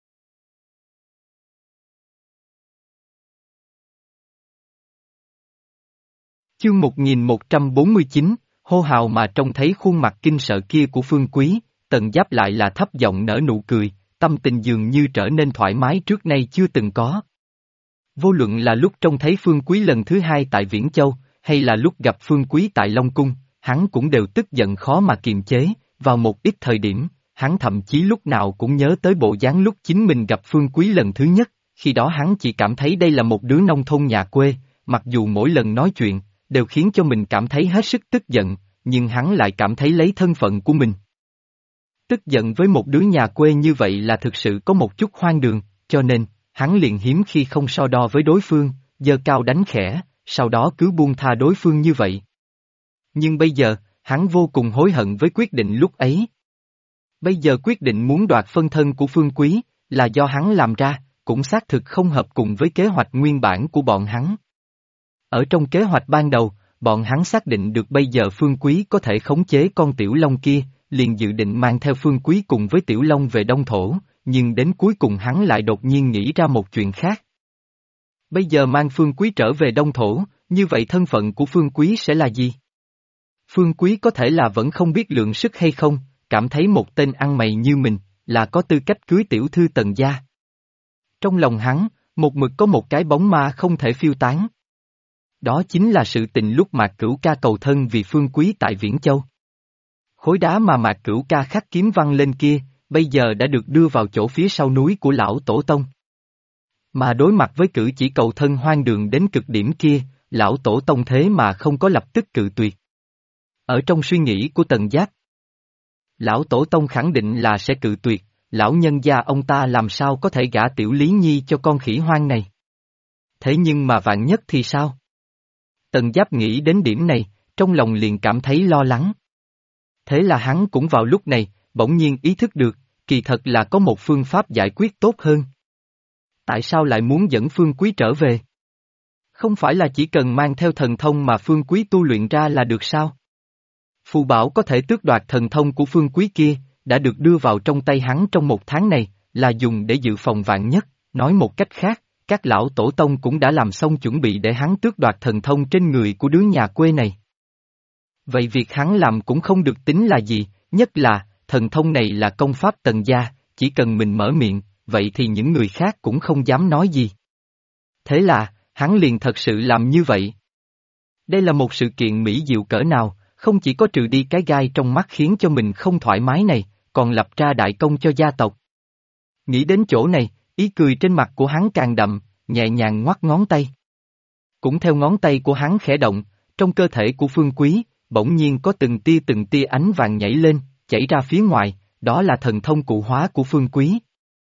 Chương 1149, hô hào mà trông thấy khuôn mặt kinh sợ kia của Phương Quý, Tần Giáp lại là thấp giọng nở nụ cười, tâm tình dường như trở nên thoải mái trước nay chưa từng có. Vô luận là lúc trông thấy Phương Quý lần thứ hai tại Viễn Châu, hay là lúc gặp Phương Quý tại Long Cung, hắn cũng đều tức giận khó mà kiềm chế, vào một ít thời điểm, hắn thậm chí lúc nào cũng nhớ tới bộ dáng lúc chính mình gặp Phương Quý lần thứ nhất, khi đó hắn chỉ cảm thấy đây là một đứa nông thôn nhà quê, mặc dù mỗi lần nói chuyện, đều khiến cho mình cảm thấy hết sức tức giận, nhưng hắn lại cảm thấy lấy thân phận của mình. Tức giận với một đứa nhà quê như vậy là thực sự có một chút hoang đường, cho nên, hắn liền hiếm khi không so đo với đối phương, giơ cao đánh khẽ, sau đó cứ buông tha đối phương như vậy. Nhưng bây giờ, hắn vô cùng hối hận với quyết định lúc ấy. Bây giờ quyết định muốn đoạt phân thân của Phương Quý, là do hắn làm ra, cũng xác thực không hợp cùng với kế hoạch nguyên bản của bọn hắn. Ở trong kế hoạch ban đầu, bọn hắn xác định được bây giờ Phương Quý có thể khống chế con Tiểu Long kia, liền dự định mang theo Phương Quý cùng với Tiểu Long về Đông Thổ, nhưng đến cuối cùng hắn lại đột nhiên nghĩ ra một chuyện khác. Bây giờ mang Phương Quý trở về Đông Thổ, như vậy thân phận của Phương Quý sẽ là gì? Phương Quý có thể là vẫn không biết lượng sức hay không, cảm thấy một tên ăn mày như mình, là có tư cách cưới tiểu thư Tần gia. Trong lòng hắn, một mực có một cái bóng ma không thể phiêu tán. Đó chính là sự tình lúc Mạc Cửu Ca cầu thân vì Phương Quý tại Viễn Châu. Khối đá mà Mạc Cửu Ca khắc kiếm văn lên kia, bây giờ đã được đưa vào chỗ phía sau núi của lão tổ tông. Mà đối mặt với cử chỉ cầu thân hoang đường đến cực điểm kia, lão tổ tông thế mà không có lập tức cự tuyệt. Ở trong suy nghĩ của Tần Giáp, lão tổ tông khẳng định là sẽ cự tuyệt, lão nhân gia ông ta làm sao có thể gả Tiểu Lý Nhi cho con khỉ hoang này. Thế nhưng mà vạn nhất thì sao? Tần Giáp nghĩ đến điểm này, trong lòng liền cảm thấy lo lắng. Thế là hắn cũng vào lúc này, bỗng nhiên ý thức được, kỳ thật là có một phương pháp giải quyết tốt hơn. Tại sao lại muốn dẫn Phương Quý trở về? Không phải là chỉ cần mang theo thần thông mà Phương Quý tu luyện ra là được sao? Phù bảo có thể tước đoạt thần thông của Phương Quý kia, đã được đưa vào trong tay hắn trong một tháng này, là dùng để dự phòng vạn nhất, nói một cách khác, các lão tổ tông cũng đã làm xong chuẩn bị để hắn tước đoạt thần thông trên người của đứa nhà quê này. Vậy việc hắn làm cũng không được tính là gì, nhất là, thần thông này là công pháp Tần gia, chỉ cần mình mở miệng, vậy thì những người khác cũng không dám nói gì. Thế là, hắn liền thật sự làm như vậy. Đây là một sự kiện mỹ diệu cỡ nào, không chỉ có trừ đi cái gai trong mắt khiến cho mình không thoải mái này, còn lập ra đại công cho gia tộc. Nghĩ đến chỗ này, ý cười trên mặt của hắn càng đậm, nhẹ nhàng ngoắc ngón tay. Cũng theo ngón tay của hắn khẽ động, trong cơ thể của Phương Quý, bỗng nhiên có từng tia ánh vàng nhảy lên, chảy ra phía ngoài, đó là thần thông cụ hóa của Phương Quý.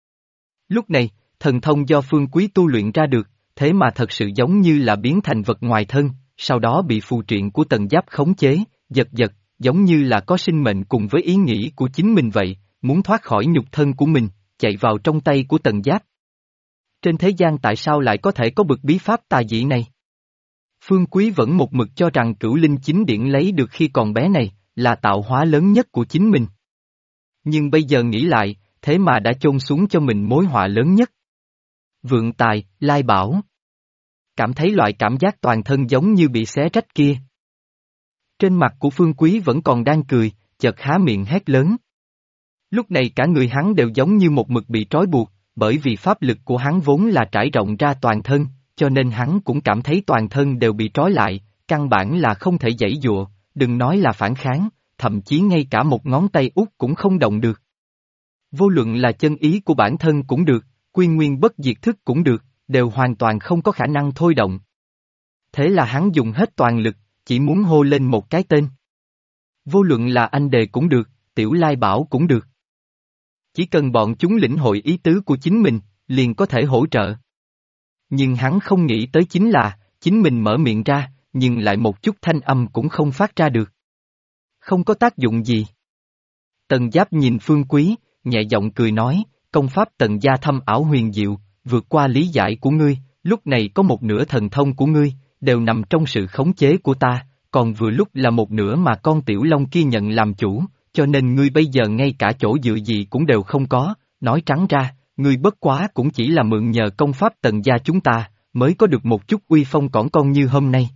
Lúc này, thần thông do Phương Quý tu luyện ra được, thế mà thật sự giống như là biến thành vật ngoài thân, sau đó bị phù triện của Tần Giáp khống chế, giật giật, giống như là có sinh mệnh cùng với ý nghĩ của chính mình vậy, muốn thoát khỏi nhục thân của mình, chạy vào trong tay của Tần Giáp. Trên thế gian tại sao lại có thể có bực bí pháp tà dị này? Phương Quý vẫn một mực cho rằng Cửu Linh Chính Điển lấy được khi còn bé này, là tạo hóa lớn nhất của chính mình. Nhưng bây giờ nghĩ lại, thế mà đã chôn xuống cho mình mối họa lớn nhất. Vượng Tài, Lai Bảo. Cảm thấy loại cảm giác toàn thân giống như bị xé rách kia. Trên mặt của Phương Quý vẫn còn đang cười, chợt há miệng hét lớn. Lúc này cả người hắn đều giống như một mực bị trói buộc, bởi vì pháp lực của hắn vốn là trải rộng ra toàn thân, cho nên hắn cũng cảm thấy toàn thân đều bị trói lại, căn bản là không thể giãy giụa, đừng nói là phản kháng, thậm chí ngay cả một ngón tay út cũng không động được. Vô luận là chân ý của bản thân cũng được, quy nguyên bất diệt thức cũng được, đều hoàn toàn không có khả năng thôi động. Thế là hắn dùng hết toàn lực, chỉ muốn hô lên một cái tên. Vô luận là anh đề cũng được, Tiểu Lai Bảo cũng được. Chỉ cần bọn chúng lĩnh hội ý tứ của chính mình, liền có thể hỗ trợ. Nhưng hắn không nghĩ tới chính là, chính mình mở miệng ra, nhưng lại một chút thanh âm cũng không phát ra được. Không có tác dụng gì. Tần Giáp nhìn Phương Quý, nhẹ giọng cười nói, công pháp Tần gia thâm ảo huyền diệu, vượt qua lý giải của ngươi, lúc này có một nửa thần thông của ngươi, đều nằm trong sự khống chế của ta, còn vừa lúc là một nửa mà con Tiểu Long kia nhận làm chủ, cho nên ngươi bây giờ ngay cả chỗ dựa gì cũng đều không có, nói trắng ra, ngươi bất quá cũng chỉ là mượn nhờ công pháp Tần gia chúng ta, mới có được một chút uy phong cỏn con như hôm nay.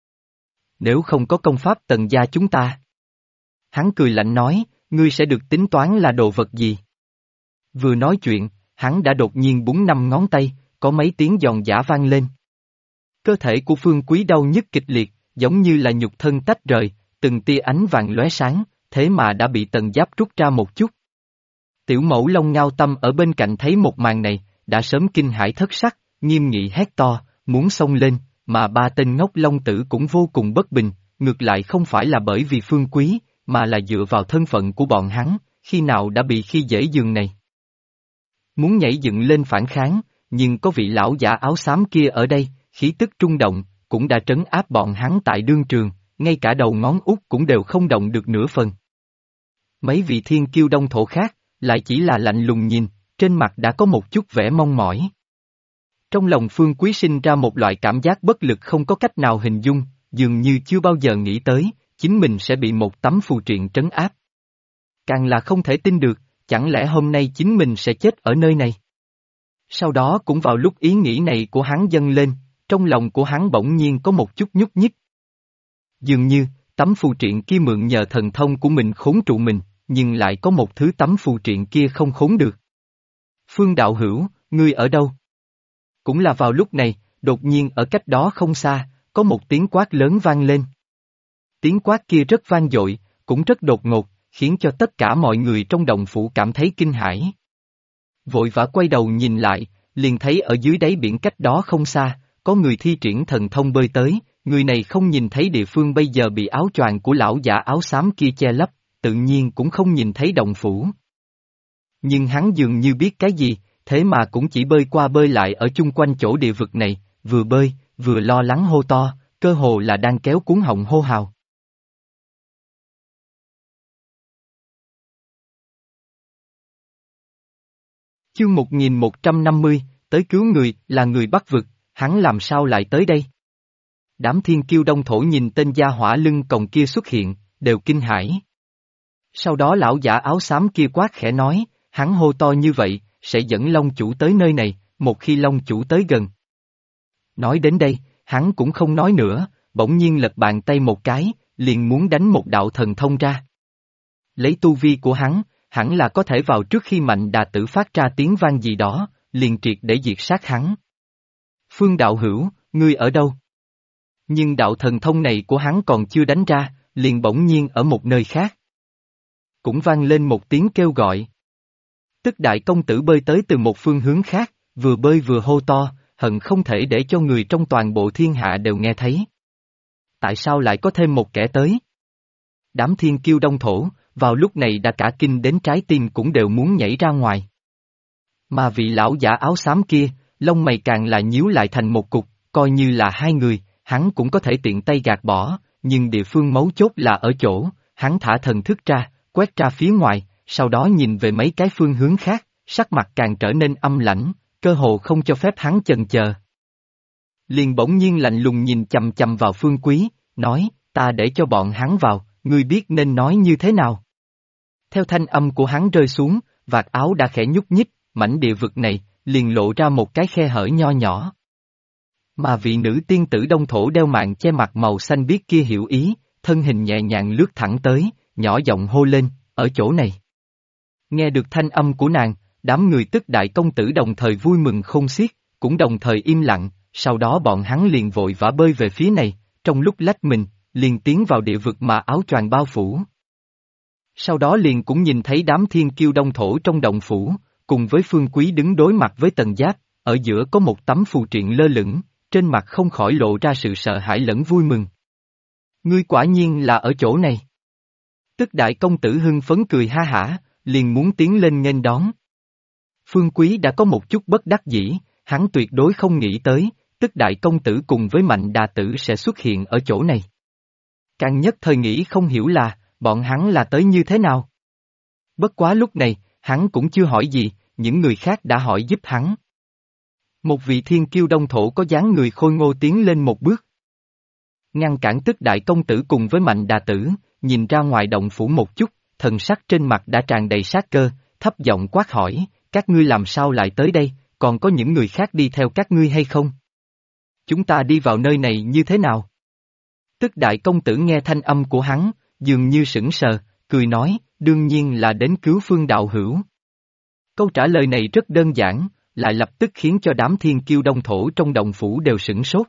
Nếu không có công pháp Tần gia chúng ta. Hắn cười lạnh nói, ngươi sẽ được tính toán là đồ vật gì? Vừa nói chuyện, hắn đã đột nhiên búng 5 ngón tay, có mấy tiếng giòn giã vang lên. Cơ thể của Phương Quý đau nhức kịch liệt, giống như là nhục thân tách rời, từng tia ánh vàng lóe sáng, thế mà đã bị Tần Giáp rút ra một chút. Tiểu Mẫu Long Ngao Tâm ở bên cạnh thấy một màn này, đã sớm kinh hãi thất sắc, nghiêm nghị hét to, muốn xông lên, mà ba tên ngốc long tử cũng vô cùng bất bình, ngược lại không phải là bởi vì Phương Quý, mà là dựa vào thân phận của bọn hắn, khi nào đã bị khi dễ giường này. Muốn nhảy dựng lên phản kháng, nhưng có vị lão giả áo xám kia ở đây, khí tức trung động, cũng đã trấn áp bọn hắn tại đương trường, ngay cả đầu ngón út cũng đều không động được nửa phần. Mấy vị thiên kiêu đông thổ khác, lại chỉ là lạnh lùng nhìn, trên mặt đã có một chút vẻ mong mỏi. Trong lòng Phương Quý sinh ra một loại cảm giác bất lực không có cách nào hình dung, dường như chưa bao giờ nghĩ tới, chính mình sẽ bị một tấm phù triện trấn áp. Càng là không thể tin được, chẳng lẽ hôm nay chính mình sẽ chết ở nơi này? Sau đó cũng vào lúc ý nghĩ này của hắn dâng lên, trong lòng của hắn bỗng nhiên có một chút nhúc nhích. Dường như, tấm phù triện kia mượn nhờ thần thông của mình khốn trụ mình, nhưng lại có một thứ tấm phù triện kia không khốn được. Phương đạo hữu, ngươi ở đâu? Cũng là vào lúc này, đột nhiên ở cách đó không xa, có một tiếng quát lớn vang lên. Tiếng quát kia rất vang dội, cũng rất đột ngột, khiến cho tất cả mọi người trong động phủ cảm thấy kinh hãi. Vội vã quay đầu nhìn lại, liền thấy ở dưới đáy biển cách đó không xa, có người thi triển thần thông bơi tới, người này không nhìn thấy địa phương bây giờ bị áo choàng của lão giả áo xám kia che lấp, tự nhiên cũng không nhìn thấy động phủ. Nhưng hắn dường như biết cái gì, thế mà cũng chỉ bơi qua bơi lại ở chung quanh chỗ địa vực này, vừa bơi, vừa lo lắng hô to, cơ hồ là đang kéo cuống họng hô hào. Chương 1150, tới cứu người, là người Bắc vực, hắn làm sao lại tới đây? Đám thiên kiêu đông thổ nhìn tên gia hỏa lưng còng kia xuất hiện, đều kinh hãi. Sau đó lão giả áo xám kia quát khẽ nói, hắn hô to như vậy, sẽ dẫn Long chủ tới nơi này, một khi Long chủ tới gần. Nói đến đây, hắn cũng không nói nữa, bỗng nhiên lật bàn tay một cái, liền muốn đánh một đạo thần thông ra. Lấy tu vi của hắn, hẳn là có thể vào trước khi Mạnh Đà Tử phát ra tiếng vang gì đó, liền triệt để diệt sát hắn. Phương đạo hữu, ngươi ở đâu? Nhưng đạo thần thông này của hắn còn chưa đánh ra, liền bỗng nhiên ở một nơi khác. Cũng vang lên một tiếng kêu gọi. Tức đại công tử bơi tới từ một phương hướng khác, vừa bơi vừa hô to, hận không thể để cho người trong toàn bộ thiên hạ đều nghe thấy. Tại sao lại có thêm một kẻ tới? Đám thiên kiêu đông thổ, vào lúc này đã cả kinh đến trái tim cũng đều muốn nhảy ra ngoài. Mà vị lão giả áo xám kia, lông mày càng là nhíu lại thành một cục, coi như là hai người, hắn cũng có thể tiện tay gạt bỏ, nhưng địa phương mấu chốt là ở chỗ, hắn thả thần thức ra, quét ra phía ngoài, sau đó nhìn về mấy cái phương hướng khác, sắc mặt càng trở nên âm lãnh, cơ hồ không cho phép hắn chần chờ. Liền bỗng nhiên lạnh lùng nhìn chằm chằm vào Phương Quý, nói, ta để cho bọn hắn vào, ngươi biết nên nói như thế nào. Theo thanh âm của hắn rơi xuống, vạt áo đã khẽ nhúc nhích, mảnh địa vực này, liền lộ ra một cái khe hở nho nhỏ. Mà vị nữ tiên tử Đông Thổ đeo mạng che mặt màu xanh biếc kia hiểu ý, thân hình nhẹ nhàng lướt thẳng tới, nhỏ giọng hô lên, ở chỗ này. Nghe được thanh âm của nàng, đám người tức đại công tử đồng thời vui mừng khôn xiết, cũng đồng thời im lặng, sau đó bọn hắn liền vội vã bơi về phía này, trong lúc lách mình, liền tiến vào địa vực mà áo choàng bao phủ. Sau đó liền cũng nhìn thấy đám thiên kiêu Đông Thổ trong động phủ, cùng với Phương Quý đứng đối mặt với Tần Giáp, ở giữa có một tấm phù triện lơ lửng, trên mặt không khỏi lộ ra sự sợ hãi lẫn vui mừng. Ngươi quả nhiên là ở chỗ này. Tức đại công tử hưng phấn cười ha hả, liền muốn tiến lên nghênh đón. Phương Quý đã có một chút bất đắc dĩ, hắn tuyệt đối không nghĩ tới, tức đại công tử cùng với Mạnh Đà Tử sẽ xuất hiện ở chỗ này. Càng nhất thời nghĩ không hiểu là, bọn hắn là tới như thế nào. Bất quá lúc này, hắn cũng chưa hỏi gì, những người khác đã hỏi giúp hắn. Một vị thiên kiêu Đông Thổ có dáng người khôi ngô tiến lên một bước. Ngăn cản tức đại công tử cùng với Mạnh Đà Tử, nhìn ra ngoài động phủ một chút, thần sắc trên mặt đã tràn đầy sát cơ, thấp giọng quát hỏi, các ngươi làm sao lại tới đây, còn có những người khác đi theo các ngươi hay không? Chúng ta đi vào nơi này như thế nào? Tức đại công tử nghe thanh âm của hắn, dường như sững sờ, cười nói, đương nhiên là đến cứu Phương đạo hữu. Câu trả lời này rất đơn giản, lại lập tức khiến cho đám thiên kiêu Đông Thổ trong động phủ đều sửng sốt.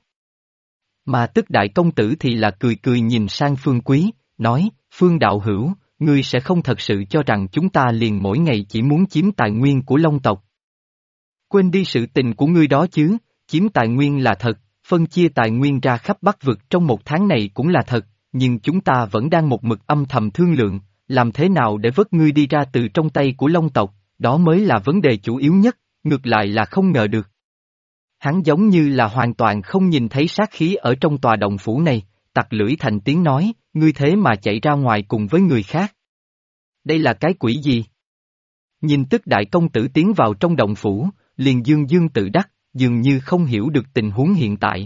Mà tức đại công tử thì là cười cười nhìn sang Phương Quý, nói, Phương đạo hữu, ngươi sẽ không thật sự cho rằng chúng ta liền mỗi ngày chỉ muốn chiếm tài nguyên của Long tộc. Quên đi sự tình của ngươi đó chứ, chiếm tài nguyên là thật, phân chia tài nguyên ra khắp Bắc vực trong một tháng này cũng là thật, nhưng chúng ta vẫn đang một mực âm thầm thương lượng, làm thế nào để vớt ngươi đi ra từ trong tay của Long tộc, đó mới là vấn đề chủ yếu nhất, ngược lại là không ngờ được. Hắn giống như là hoàn toàn không nhìn thấy sát khí ở trong tòa động phủ này, tặc lưỡi thành tiếng nói, ngươi thế mà chạy ra ngoài cùng với người khác. Đây là cái quỷ gì? Nhìn tức đại công tử tiến vào trong động phủ, liền dương dương tự đắc, dường như không hiểu được tình huống hiện tại.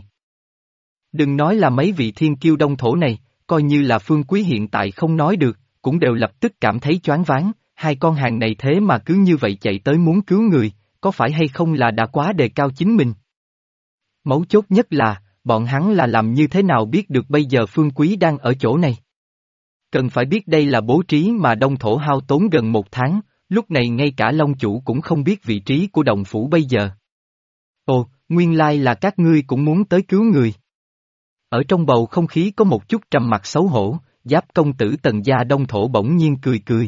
Đừng nói là mấy vị thiên kiêu Đông Thổ này, coi như là Phương Quý hiện tại không nói được, cũng đều lập tức cảm thấy choáng váng, hai con hàng này thế mà cứ như vậy chạy tới muốn cứu người, có phải hay không là đã quá đề cao chính mình? Mấu chốt nhất là, bọn hắn là làm như thế nào biết được bây giờ Phương Quý đang ở chỗ này? Cần phải biết đây là bố trí mà Đông Thổ hao tốn gần một tháng, lúc này ngay cả Long Chủ cũng không biết vị trí của động phủ bây giờ. Ồ, nguyên lai là các ngươi cũng muốn tới cứu người. Ở trong bầu không khí có một chút trầm mặc xấu hổ, Giáp công tử Tần gia Đông Thổ bỗng nhiên cười cười.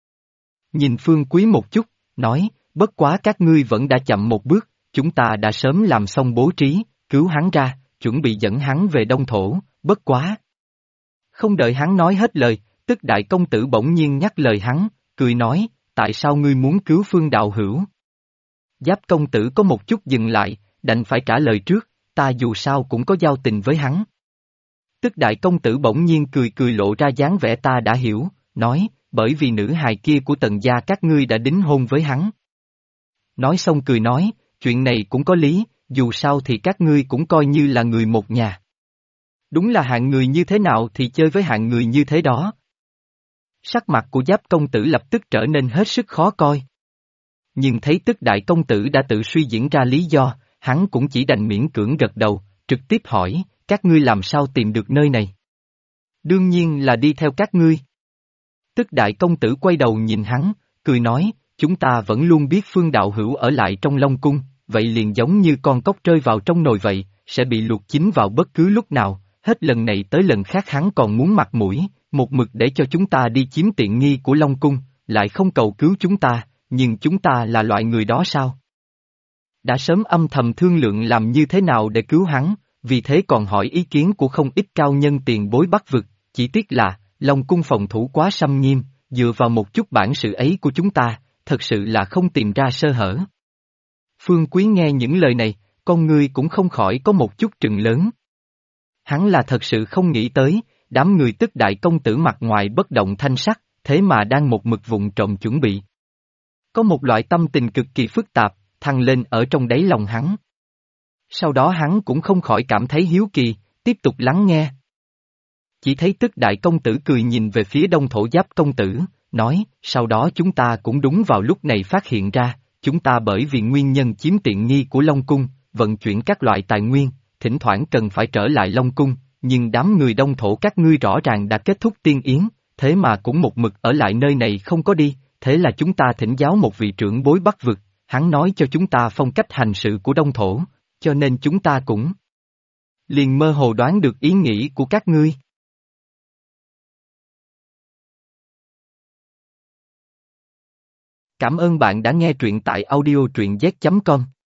Nhìn Phương Quý một chút, nói, bất quá các ngươi vẫn đã chậm một bước, chúng ta đã sớm làm xong bố trí, cứu hắn ra, chuẩn bị dẫn hắn về Đông Thổ, bất quá. Không đợi hắn nói hết lời, tức đại công tử bỗng nhiên nhắc lời hắn, cười nói, tại sao ngươi muốn cứu Phương đạo hữu? Giáp công tử có một chút dừng lại, đành phải trả lời trước, ta dù sao cũng có giao tình với hắn. Tức đại công tử bỗng nhiên cười cười lộ ra dáng vẻ ta đã hiểu, nói, bởi vì nữ hài kia của Tần gia các ngươi đã đính hôn với hắn. Nói xong cười nói, chuyện này cũng có lý, dù sao thì các ngươi cũng coi như là người một nhà. Đúng là hạng người như thế nào thì chơi với hạng người như thế đó. Sắc mặt của Giáp công tử lập tức trở nên hết sức khó coi. Nhưng thấy tức đại công tử đã tự suy diễn ra lý do, hắn cũng chỉ đành miễn cưỡng gật đầu, trực tiếp hỏi, các ngươi làm sao tìm được nơi này? Đương nhiên là đi theo các ngươi. Tức đại công tử quay đầu nhìn hắn, cười nói, chúng ta vẫn luôn biết Phương đạo hữu ở lại trong Long cung, vậy liền giống như con cóc rơi vào trong nồi vậy, sẽ bị luộc chín vào bất cứ lúc nào, hết lần này tới lần khác hắn còn muốn mặt mũi, một mực để cho chúng ta đi chiếm tiện nghi của Long cung, lại không cầu cứu chúng ta, nhưng chúng ta là loại người đó sao? Đã sớm âm thầm thương lượng làm như thế nào để cứu hắn, vì thế còn hỏi ý kiến của không ít cao nhân tiền bối Bắc vực, chỉ tiếc là, Long cung phòng thủ quá xâm nghiêm, dựa vào một chút bản sự ấy của chúng ta, thật sự là không tìm ra sơ hở. Phương Quý nghe những lời này, con ngươi cũng không khỏi có một chút trừng lớn. Hắn là thật sự không nghĩ tới, đám người tức đại công tử mặt ngoài bất động thanh sắc, thế mà đang một mực vụng trộm chuẩn bị. Có một loại tâm tình cực kỳ phức tạp, thăng lên ở trong đáy lòng hắn. Sau đó hắn cũng không khỏi cảm thấy hiếu kỳ, tiếp tục lắng nghe. Chỉ thấy Tức Đại Công Tử cười nhìn về phía Đông Thổ Giáp Công Tử, nói, sau đó chúng ta cũng đúng vào lúc này phát hiện ra, chúng ta bởi vì nguyên nhân chiếm tiện nghi của Long Cung, vận chuyển các loại tài nguyên, thỉnh thoảng cần phải trở lại Long Cung, nhưng đám người Đông Thổ các ngươi rõ ràng đã kết thúc tiên yến, thế mà cũng một mực ở lại nơi này không có đi, thế là chúng ta thỉnh giáo một vị trưởng bối Bắc vực, hắn nói cho chúng ta phong cách hành sự của Đông Thổ, cho nên chúng ta cũng liền mơ hồ đoán được ý nghĩ của các ngươi. Cảm ơn bạn đã nghe truyện tại audio truyện z.com.